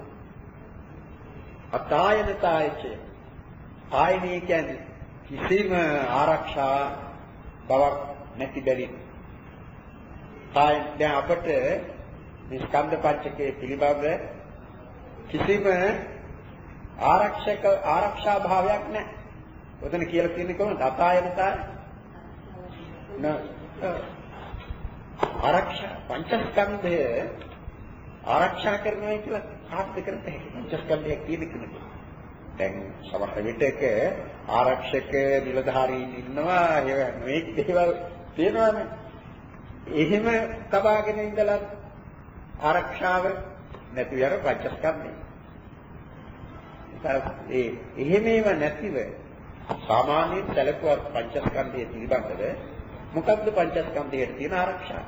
අතායනතාය චේ ආයනේ කියන්නේ කිසිම ආරක්ෂා බවක් නැති බැරි ආයන දැන් අපට මේ ස්කන්ධ පංචකයේ පිළිබඳ කිසිම ආරක්ෂක ආරක්ෂා භාවයක් නැහැ. ඔතන කියලා කියන්නේ කොහොමද? අතායනතාය න ආරක්ෂා පංචස්කන්ධය ආරක්ෂා කරනවා කියලා කාර්ය කරත හැකි. පංචස්කන්ධයක් තියෙන කෙනෙක්. දැන් සමහර විටක ආරක්ෂක නිලධාරීන් ඉන්නවා ඒ මේ දේවල් තියෙනවානේ. එහෙම තබාගෙන ඉඳලා ආරක්ෂාව නැති යන පංචස්කන්ධය. ඒ එහෙමේව නැතිව සාමාන්‍ය සැලකුවත් පංචස්කන්ධයේ පිළිබඳව මොකක්ද පංචස්කන්ධයේ තියෙන ආරක්ෂාව?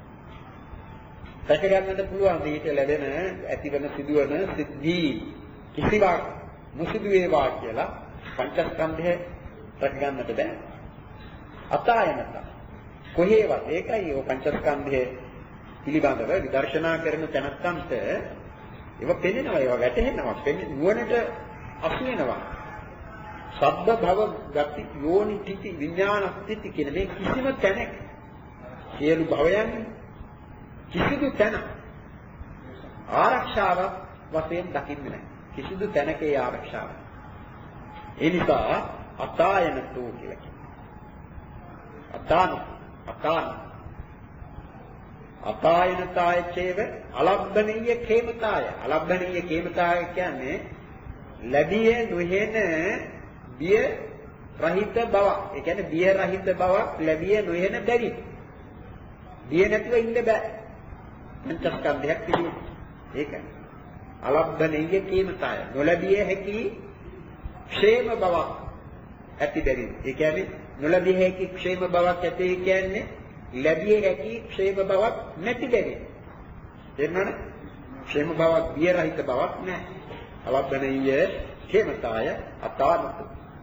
දැක ගන්නට පුළුවන් ඊට ලැබෙන ඇතිවන සිදුවන සිද්ධි කිසිවක් නොසිදු වේවා කියලා පංචස්කන්ධය දැක ගන්නට බෑ. අතායනත කොහේවත් ඒකයි ඔය පංචස්කන්ධය පිළිබඳව විදර්ශනා කරන තැනත්තන්ට ඒව පෙනෙනවා ඒව වැටහෙනවා පෙනෙන නුවණට අසු වෙනවා. සබ්බ භව ගති යෝනි තිති විඥාන තිති කියන මේ කිසිම තැනක සියලු භවයන් කිසිදු තැන ආරක්ෂාවක් වශයෙන් දකින්නේ නැහැ. කිසිදු තැනක ඒ ආරක්ෂාව. ඒ නිසා අතායනතෝ කියලා කියනවා. අතාන අතාන අපායනතාය චේව අලබ්බනීය කේමතාය අලබ්බනීය කේමතාය කියන්නේ ලැබිය නොහෙන බිය රහිත බවක්. ඒ කියන්නේ බිය රහිත බවක් ලැබිය නොහෙන බැරි. බිය නැතිව ඉන්න බෑ. පංචස්කන්ධයක් පිළිවෙල. ඒකයි. අලබ්බනීය කේමතාය නොලැබිය හැකි ക്ഷേම බවක් ඇති බැරි. ඒ කියන්නේ නොලැබිය හැකි ക്ഷേම බවක් ඇති කියන්නේ ලැබිය හැකි ക്ഷേම බවක් නැති බැරි. එන්නනේ ക്ഷേම බවක් බිය රහිත බවක් නැහැ. අලබ්බනීය කේමතාය අතානතු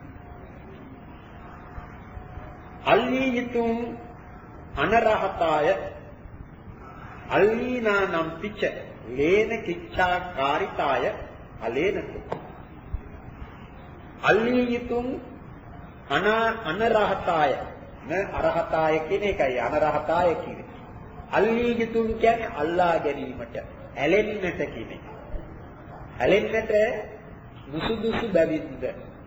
අල්ලීතුම් අනරහතාය අල්ලීනානම් පිච්ච ලේන කිච්ඡා කාරිතාය අලේනතු අල්ලීතුම් අන අනරහතාය න අරහතාය කියන එකයි අනරහතාය කියන්නේ. අල්ලීතුම් කියන්නේ අල්ලා ගැනීමට ඇලෙන්නට කියන එක. ඇලෙන්නට මුසුදුසු බැවින්ද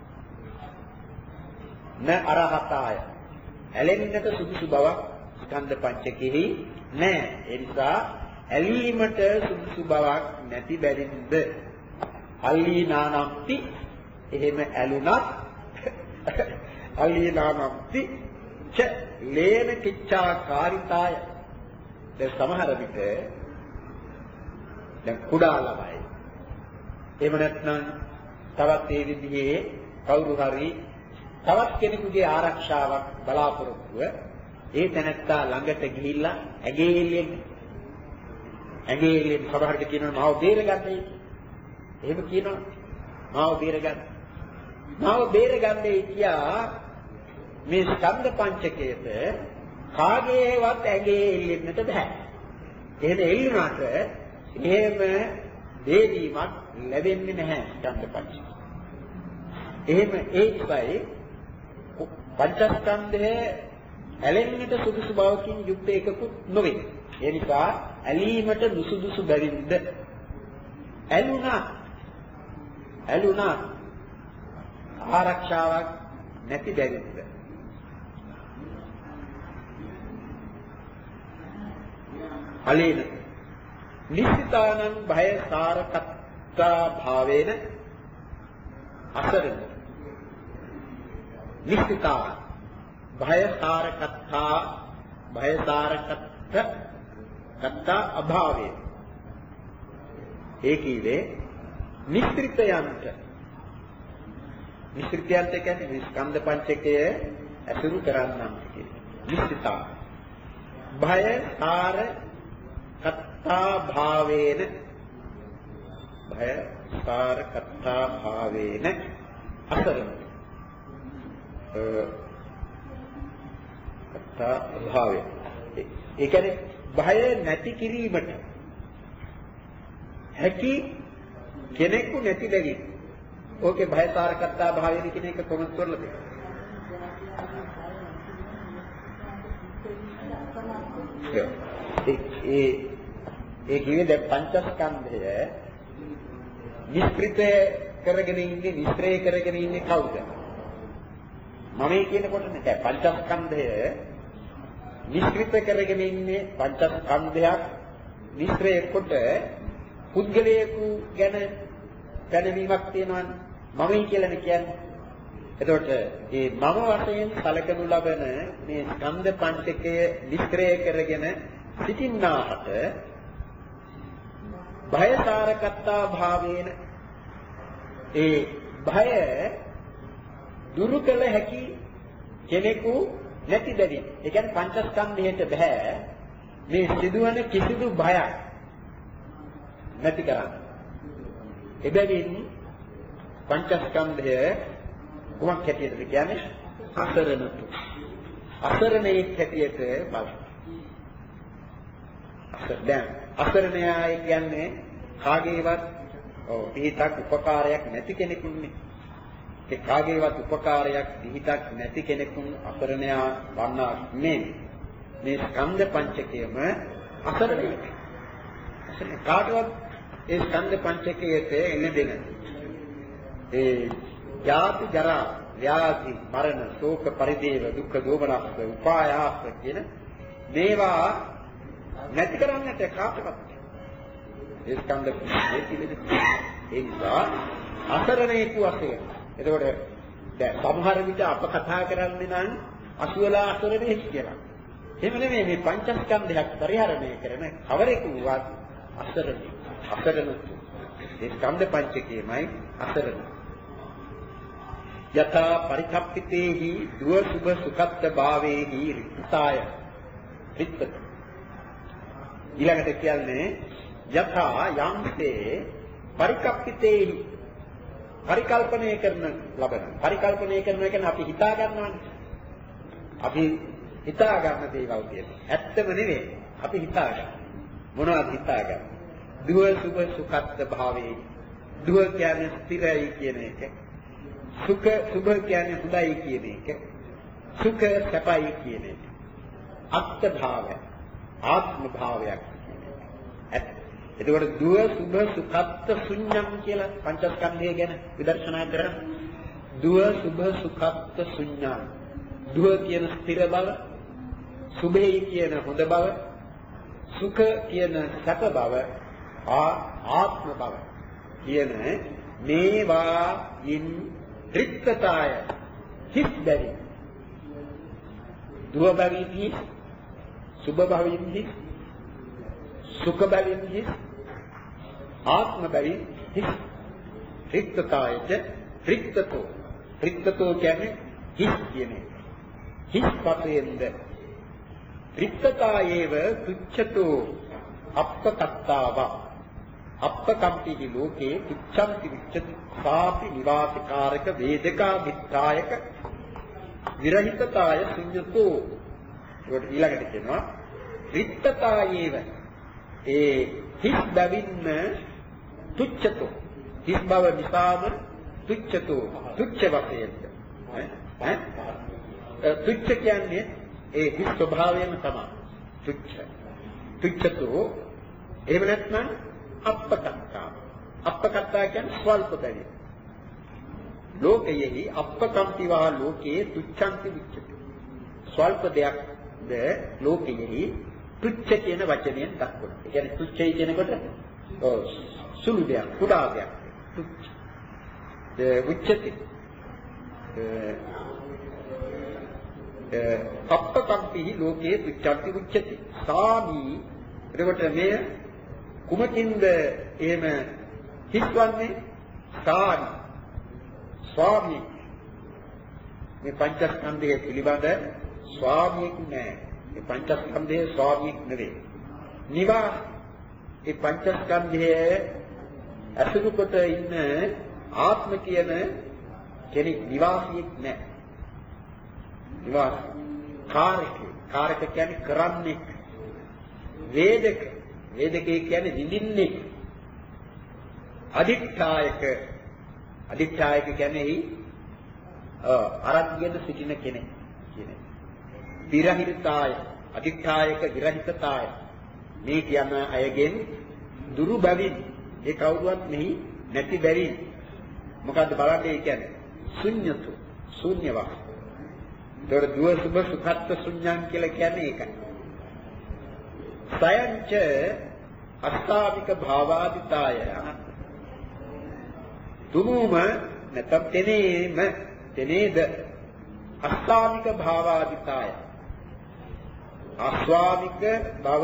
න අරහතාය ඇලෙන්නට සුදුසු බවක් ස්කන්ධ පංචකෙහි නැහැ. ඒ නිසා ඇලීමට සුදුසු බවක් නැති බැවින්ද අල්ලීනානම්ති එහෙම ඇලුනත් අල්ලීනානම්ති ච ලේන කිච්ඡා කාරිතාය. දැන් සමහර විට දැන් කුඩා ළමයි එහෙම නැත්නම් තවත් ඒ විදිහේ කවුරු හරි තවත් කෙනෙකුගේ ආරක්ෂාවක් බලාපොරොත්තුව ඒ තැනත්තා ළඟට ගිහිල්ලා ඇගේ එල්ලෙන්නේ. ඇගේ එල්ලෙන්නේ සමහරට කියනවා මාව බේරගන්නයි. එහෙම කියනවා මාව බේරගන්න. මාව බේරගන්නේ කියා මේ ස්කන්ධ පංචකයේත කාගේවත් ඇගේ එල්ලෙන්නට බෑ. එහෙම එල්ලුණාට එහෙම දේවීමක් ලැබෙන්නේ නැහැ ස්කන්ධ පංචකය. එහෙම ඒකයි පංචස්කන්ධය ඇලෙන්නට සුදුසු බවකින් යුක්ත එකකුත් නොවේ. ඒ නිසා ඇලීමට නුසුදුසු බැවින්ද ඇලුනා ඇලුනා ආරක්ෂාවක් නැති බැවින්ද අලේන නිස්සිතානං භය සාරකත්තා භාවේන අසරණ නිස්සිතා භය සාරකත්තා භය සාරකත්ත කත්තා අභාවේ ඒ කියේ නිස්ත්‍රිතයන්ට නිස්ත්‍රිතයන්ට කියන්නේ ස්කන්ධ පංචකය ඇසුරු කරන්නම් කියන්නේ නිස්සිතා භය සාර කත්තා භාවේන භය සාර කත්තා භාවේන අසරණ කත්තා භාවය. ඒ කියන්නේ භය නැති කිරීමට හැකි කෙනෙකු නැති බැරි. ඕකේ භය සාර කත්තා භාවේන කියන එක කොහොමද කරලා තියෙන්නේ? ඒ ඒ කියන්නේ දැන් පංචස්කන්ධය නිෂ්ක්‍රිත කරගෙන ඉන්නේ නිෂ්ක්‍රය කරගෙන ඉන්නේ කවුද? මම කියනකොට නෑ පංචස්කන්ධය නිෂ්ක්‍රිත කරගෙන ඉන්නේ පංචස්කන්ධයක් නිෂ්ක්‍රය කොට පුද්ගලයෙකු ගැන දැනීමක් තියෙනවනේ මම කියලානේ කියන්නේ. එතකොට මේ මම වශයෙන් සැලකනු ලබන මේ ස්කන්ධ පංචකය නිෂ්ක්‍රය කරගෙන සිටින්නාට භය සාරකත්තා භාවේන ඒ භය දුරු කළ හැකි කෙනෙකු නැති බැරි. ඒ කියන්නේ පංචස්කන්ධයට බෑ මේ සිදුවන කිසිදු භයක් නැති කරන්න. එබැවින් පංචස්කන්ධය කොහොමද හැටියටද කියන්නේ අසරණතු. අසරණයේ හැටියට බලන්න. දැන් අසරණයා කියන්නේ කාගේවත් ඔව් පිහිටක් උපකාරයක් නැති කෙනෙකුන්නේ. ඒ කාගේවත් උපකාරයක් පිහිටක් නැති කෙනෙකුන් අසරණයා වන්නා නෙමෙයි. මේ ස්කන්ධ පංචකයම අසරණයි. අසරණ කාටවත් ඒ ස්කන්ධ පංචකයට එළදෙන ඒ ජාති ජරා ව්‍යාධි මරණ ශෝක පරිදේව දුක්ඛ දෝමනස්ස උපායාස කියන මේවා නැති කරන්නට කාටවත් ඒ ස්කන්ධ මේ පිළිදෙන්නේ ඒ නිසා අසරණේකු වශයෙන්. එතකොට දැන් සමහර විට අප කතා කරන්නේ නම් අසුවලා අසරණේ කියලා. එහෙම නෙමෙයි මේ පංචස්කන්ධයක් පරිහරණය කරන කවරෙකුවත් අසරණේ අසරණ ඒ ස්කන්ධ පංචකයමයි අසරණ. යථා පරිකප්පිතේහි දුව සුභ සුඛත්ත භාවේහි රික්තාය රික්ත ඊළඟට කියන්නේ යථා යම්සේ පරිකප්පිතේහි පරිකල්පනය කරන ලබන පරිකල්පනය කරන කියන්නේ අපි හිතා ගන්නවානේ අපි හිතා ගන්න දේවල් කියන්නේ ඇත්තම නෙවෙයි අපි හිතා ගන්න මොනවද හිතා ගන්න දුව සුභ සුඛත්ත භාවේහි දුව කියන්නේ ස්ථිරයි කියන එක සුඛ සුභ කියන්නේ හොඳයි කියන එක සුඛ සැපයි කියන එක අත්ත් භාවය ආත්ම භාවයක් කියන එක. එතකොට දුව සුභ සුඛත්ත ශුන්‍යම් කියලා පංචස්කන්ධය ගැන විදර්ශනා කරා. දුව සුභ සුඛත්ත ශුන්‍යම්. දුව කියන ස්ථිර බව, සුභයි කියන හොඳ බව, සුඛ කියන සැප බව, ආත්ම බව කියන මේවා ඉන් රික්තතාය හිස් බැරි දුව බැවින් හිස් සුභ බැවින් හිස් සුඛ බැවින් හිස් ආත්ම බැවින් හිස් රික්තතායද රික්තතෝ රික්තතෝ කියන්නේ හිස් කියන එක හිස් පතෙන්ද රික්තතායේව තුච්ඡතෝ අප්පකත්තාව අප්පකම්පිහි ලෝකේ තුච්ඡන්ති විච්ඡති සාපි නිවාසිකාරක වේදකා විත්තායක විරහිතතාය ශුන්‍යතෝ. ඒකට ඊළඟට කියනවා රික්තතායේව ඒ හිස් බැවින්ම තුච්ඡතෝ හිස් බව නිසාම තුච්ඡතෝ තුච්ඡ වශයෙන්ද ඈ තුච්ඡ කියන්නේ ඒ හිස් ස්වභාවයම තමයි තුච්ඡ තුච්ඡතෝ. එහෙම නැත්නම් අප්පකත්තා අප්පකත්තා කියන්නේ ස්වල්ප බැරි ලෝකයෙහි අප්පකම්පිවා ලෝකේ තුච්ඡන්ති විච්ඡති ස්වල්ප දෙයක්ද ලෝකයෙහි තුච්ඡ කියන වචනයෙන් දක්වනවා. ඒ කියන්නේ තුච්ඡයි කියනකොට සුළු දෙයක් කුඩා දෙයක් තුච්ඡ ද විච්ඡති අප්පකම්පිහි ලෝකේ තුච්ඡන්ති විච්ඡති සාමි. එතකොට මේ කුමකින්ද එහෙම හිස්වන්නේ? සාමි ස්වාමී. මේ පංචස්කන්ධය පිළිබඳ ස්වාමියෙක් නැහැ. මේ පංචස්කන්ධයේ ස්වාමියෙක් නෙවෙයි. නිවාස ඒ පංචස්කන්ධයේ අසුරු කොට ඉන්න ආත්ම කියන කෙනෙක් නිවාසියෙක් නැහැ. නිවාස කාරක කාරක කියන්නේ කරන්නේ. වේදක වේදකේ කියන්නේ විඳින්නේ. අදිඨායක අදිඨායක කියන්නේ අරගෙන සිටින කෙනෙක් කියන්නේ. විරහිතාය අදිඨායක විරහිතතාය මේ කියන අයගෙන් දුරු බැවින් ඒ කවුරුවත් මෙහි නැති බැවින් මොකද්ද බලන්න ඒ කියන්නේ ශුන්‍යතු ශුන්‍යවක්. ඒතර දුව සුභ සුඛත්ව ශුන්‍යං කියලා කියන්නේ ඒකයි. සයංච අස්ථාවික භාවාදිතාය තුනුම නැත්නම් තෙනේම තෙනේද අස්ථාවික භාවාදිතාය ආස්වාමික භව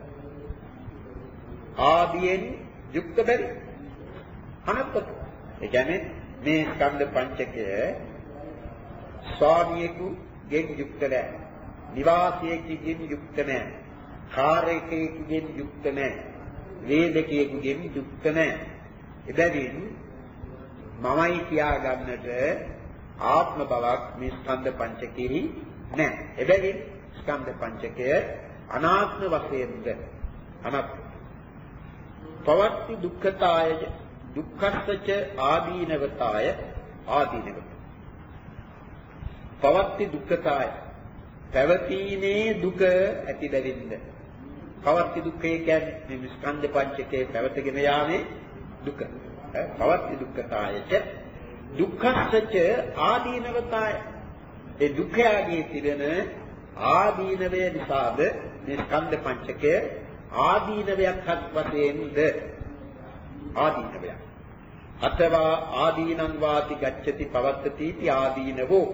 ආදීන් යුක්ත බැරි අනත්තක. ඒ කියන්නේ මේ ස්කන්ධ පංචකය ස්වාමියෙකුගෙන් යුක්ත නැහැ. නිවාසියෙකුගෙන් යුක්ත නැහැ. කාර්යකයෙකුගෙන් යුක්ත නැහැ. වේදකයෙකුගෙන් යුක්ත නැහැ. එබැවින් මමයි කියා ගන්නට ආත්ම බවක් මේ ස්කන්ධ පංචකෙහි නැහැ. එබැවින් ස්කන්ධ පංචකය අනාත්ම වශයෙන්ද අනාත්ම පවත්ති දුක්ඛතාය දුක්ඛස්සච ආදීනවතාය ආදීනවත පවත්ති දුක්ඛතාය පැවතීමේ දුක ඇති බැවින්ද පවත්ති දුක්ඛය කියන්නේ මේ ස්කන්ධ පංචකයේ පැවතගෙන යාමේ දුක පවත්ති දුක්ඛතායච දුක්ඛස්සච ආදීනවතාය ඒ දුක්ඛයගේ තිබෙන ආදීනවය නිසාද මේ ස්කන්ධ පංචකය ආදීනවයක් හත් වශයෙන්ද ආදීනවයක් අතවා ආදීනං වාති ගච්ඡති පවත්තති इति ආදීනවෝ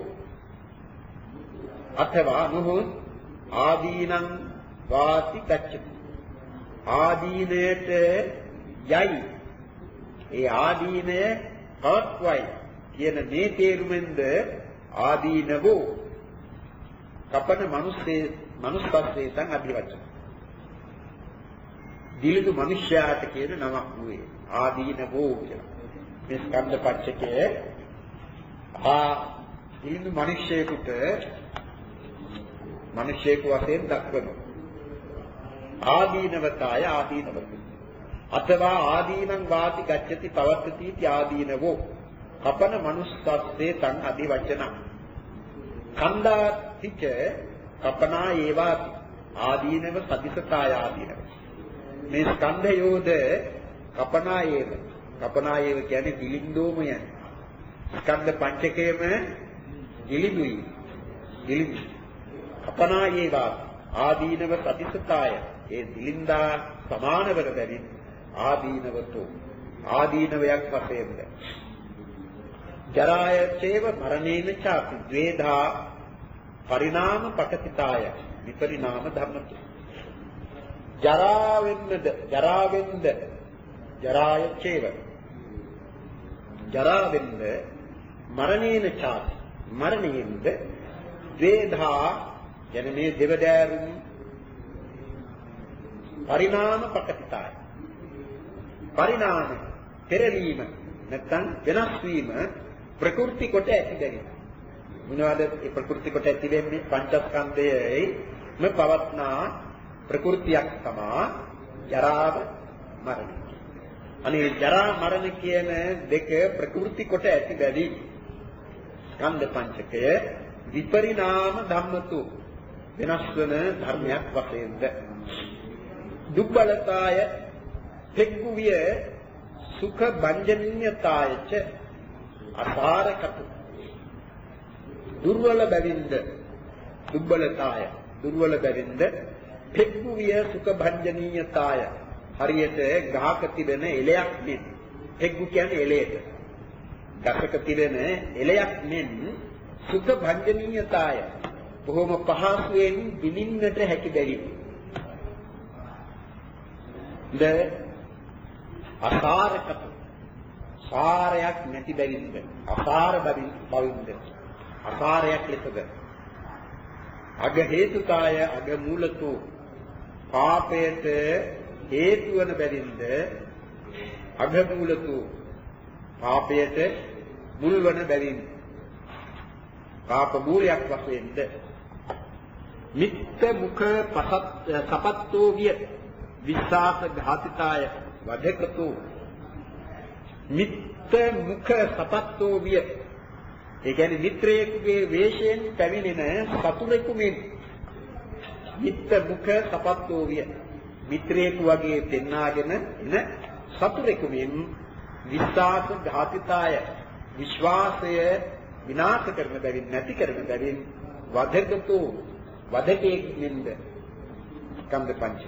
අතවා නොහොත් ආදීනං වාති ගච්ඡති ආදීනයට යයි ඒ ආදීනය පවත්වයි කියන මේ තේරුමෙන්ද ආදීනවෝ කපන මිනිස්සේ මනුස්සත්වයෙන් අධිවචන දිලිදු මිනිස්යාට කියන නමක් වූයේ ආදීනවෝ කියලා. මේ ස්කන්ධ පංචකයේ ආ දිලිදු මිනිස්යෙකුට මිනිස්යෙකු වශයෙන් දක්වනවා. ආදීනවතාය ආදීනවත. අතවා ආදීනං වාති ගච්ඡති පවත්තති इति ආදීනවෝ කපන මනුස්සත්වයෙන් අධිවචන කන්දාතිච කපනා ඒවාති ආදීනව සදිසතාය ආදීනව මේ ස්කන්ධයෝද කපනා ඒව කපනා ඒව කියන්නේ දිලින්දෝමය ස්කන්ධ පංචකයේම දිලිඳුයි දිලිඳු කපනා ඒවා ආදීනව සදිසතාය ඒ දිලින්දා සමානවර බැවින් ආදීනවතෝ ආදීනවයක් වශයෙන්ද ජරාය චේව මරණේන චාපි ද්වේධා පරිණාම පඨිතාය විපරිණාම ධම්මතු ජරාවෙන්ද ජරාවෙන්ද ජරාය චේව ජරාවෙන්ද මරණේන චාපි මරණයෙන්ද ද්වේධා යන මේ දෙවදෑරුම් පරිණාම පඨිතාය පරිණාම පෙරලීම නැත්නම් වෙනස් වීම ප්‍රකෘති කොට ඇති දෙන්නේ මොනවාද ඒ ප්‍රකෘති කොට ඇති වෙන්නේ පංචස්කන්ධයේ ම පවත්නා ප්‍රකෘතියක් තමයි ජරාව මරණ. අනේ ජරා මරණ කියන දෙක ප්‍රකෘති කොට ඇති බැරි ස්කන්ධ පංචකය විපරිණාම ධම්මතු වෙනස් වන ධර්මයක් වශයෙන්ද දුක්බලතාය තෙක්කුවිය සුඛ බංජනීයතායච අසාරකතු දුර්වල බැවින්ද දුබ්බලතාය දුර්වල බැවින්ද පෙක්කුවිය සුඛ භංජනීයතාය හරියට ගහක තිබෙන එලයක් මෙන් පෙක්කු කියන්නේ එලයට ගහක තිබෙන එලයක් මෙන් සුඛ භංජනීයතාය බොහොම පහසුවෙන් විඳින්නට හැකි බැරි ද අසාරකතු සාරයක් නැති බැවින්ද අසාර බැවින්ද අසාරයක් ලෙසද අග හේතුකාය අග මූලතු පාපයට හේතු වන බැවින්ද අගමූලතු පාපයට මුල්වන බැවින් පාප මූලයක් වශයෙන්ද මිත්ත මුඛ පසත් සපත්තෝ විය විශ්වාස ඝාතිතාය වදකතු මිත්ත මුඛ සපත්තෝ විය ඒ කියන්නේ මිත්‍රයෙකුගේ වේශයෙන් පැමිණෙන සතුරෙකු මෙන් මිත්ත මුඛ සපත්තෝ විය මිත්‍රයෙකු වගේ පෙන්වාගෙන එන සතුරෙකු මෙන් විශ්වාස ඝාතිතාය විශ්වාසය විනාශ කරන බැවින් නැති කරන බැවින් වදකතු වදකෙක් මෙන්ද ස්කන්ධ පංචකය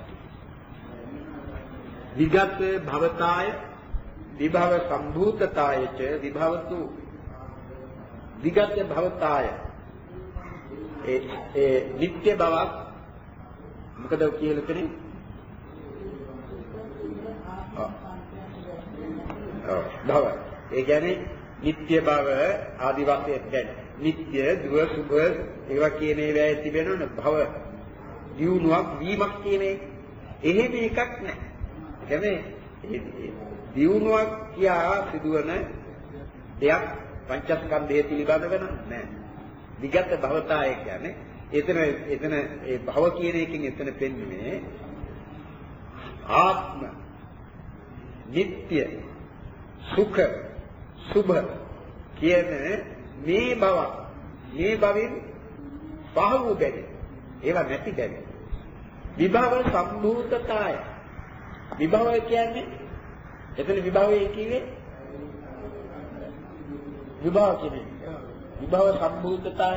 විගත භවතාය විභව සම්භූතතායච විභවතු විගත භවතාය ඒ ඒ නිත්‍ය බවක් මොකද කියලා කියන්නේ ඔව් භව ඒ කියන්නේ නිත්‍ය බව ආදි වශයෙන් දැන් නිත්‍ය දුව සුභ ඒවා කියන ඒවායේ තිබෙනවනේ භව දියුණුවක් වීමක් කියන එක එහෙම එකක් නැහැ. කියන්නේ දියුණුවක් කියා සිදුවන දෙයක් පංචස්කන්ධය පිළිබඳව නැහැ. විගත භවතාය කියන්නේ එතන එතන ඒ භව කියන එකෙන් එතන පෙන්වන්නේ ආත්ම නිත්‍ය සුඛ සුභ කියන මේ බව මේ බවින් පහ වූ බැරි ඒවා නැති බැරි විභව සම්භූතතාය විභවය කියන්නේ එතන විභවය කියන්නේ විභව කියන්නේ විභව සම්භූතතාය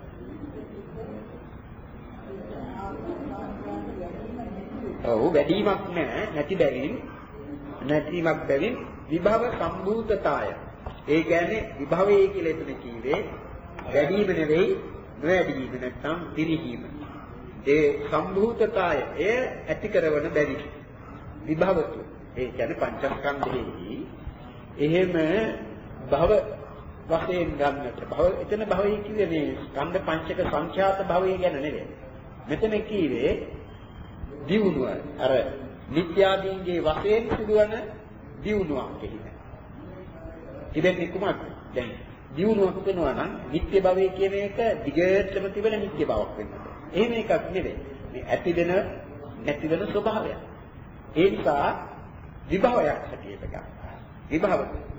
ඔව් වැඩිමක් නැහැ නැති බැවින් නැතිමක් බැවින් විභව සම්භූතතාය ඒ කියන්නේ විභවයේ කියලා එතන කිව්වේ වැඩිම නෙවෙයි නොවැඩීම නැත්නම් පිරිහීම ඒ සම්භූතතාය එය ඇති කරන බැරි විභවතු ඒ කියන්නේ පංචස්කන්ධෙහි එහෙම භව වශයෙන් ගන්නට භව එතන භවයේ කිව්වේ මේ ස්කන්ධ පංචක සංඛ්‍යාත භවය ගැන නෙවෙයි මෙතන කිව්වේ දියුණුව අර නිත්‍යාදීන්ගේ වශයෙන් සිදුවන දියුණුවක් කියන්නේ ඉතින් කුමක්ද දැන් දියුණුවක් වෙනවා නම් නිත්‍ය භවය කියන එක දිගටම තිබෙන නිත්‍ය බවක් වෙනවා එහෙම එකක් නෙවෙයි මේ ඇති වෙන නැති වෙන ස්වභාවය ඒ නිසා විභවයක් හැටියට ගන්න විභව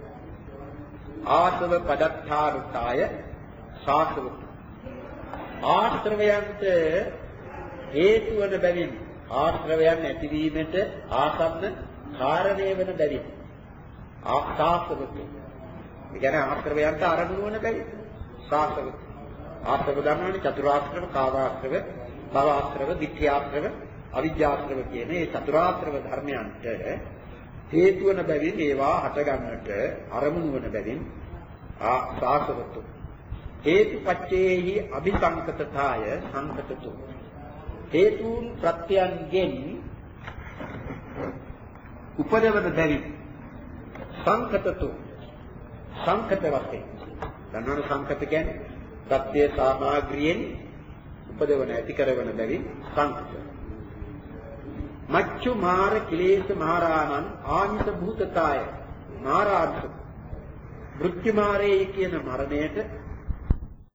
ආසව පදත්තාරුතාය සාසව ආශ්‍රවයන්ට හේතු වන බැවින් ආශ්‍රවයන් ඇතිවීමට ආසන්න කාරණය වන බැවින් ආසාසවතු ඒ කියන්නේ ආශ්‍රවයන්ට ආරම්භ වන බැවින් සාසව ආශ්‍රව ධර්මවල චතුරාශ්‍රව කාමාශ්‍රව භවආශ්‍රව ditthියාශ්‍රව අවිජ්ජාශ්‍රව කියන මේ චතුරාශ්‍රව ධර්මයන්ට හේතු වන බැවින් ඒවා හට ගන්නට ආරමුණු වන බැවින් ආසාසවතු හේතුපච්චේහි අபிසංකතතාය සංකතතු හේතුන් ප්‍රත්‍යයන්ගෙන් උපදවන බැවින් සංකතතු සංකත වශයෙන් දන්නවන සංකත කියන්නේ ප්‍රත්‍ය සාමග්‍රියෙන් උපදවන ඇති කරවන බැවින් සංකත මච්චු මාර කිලේශ මහරාණන් ආනිස භූතතාය මාරාංශ මෘත්‍යු මාරේ කියන මරණයට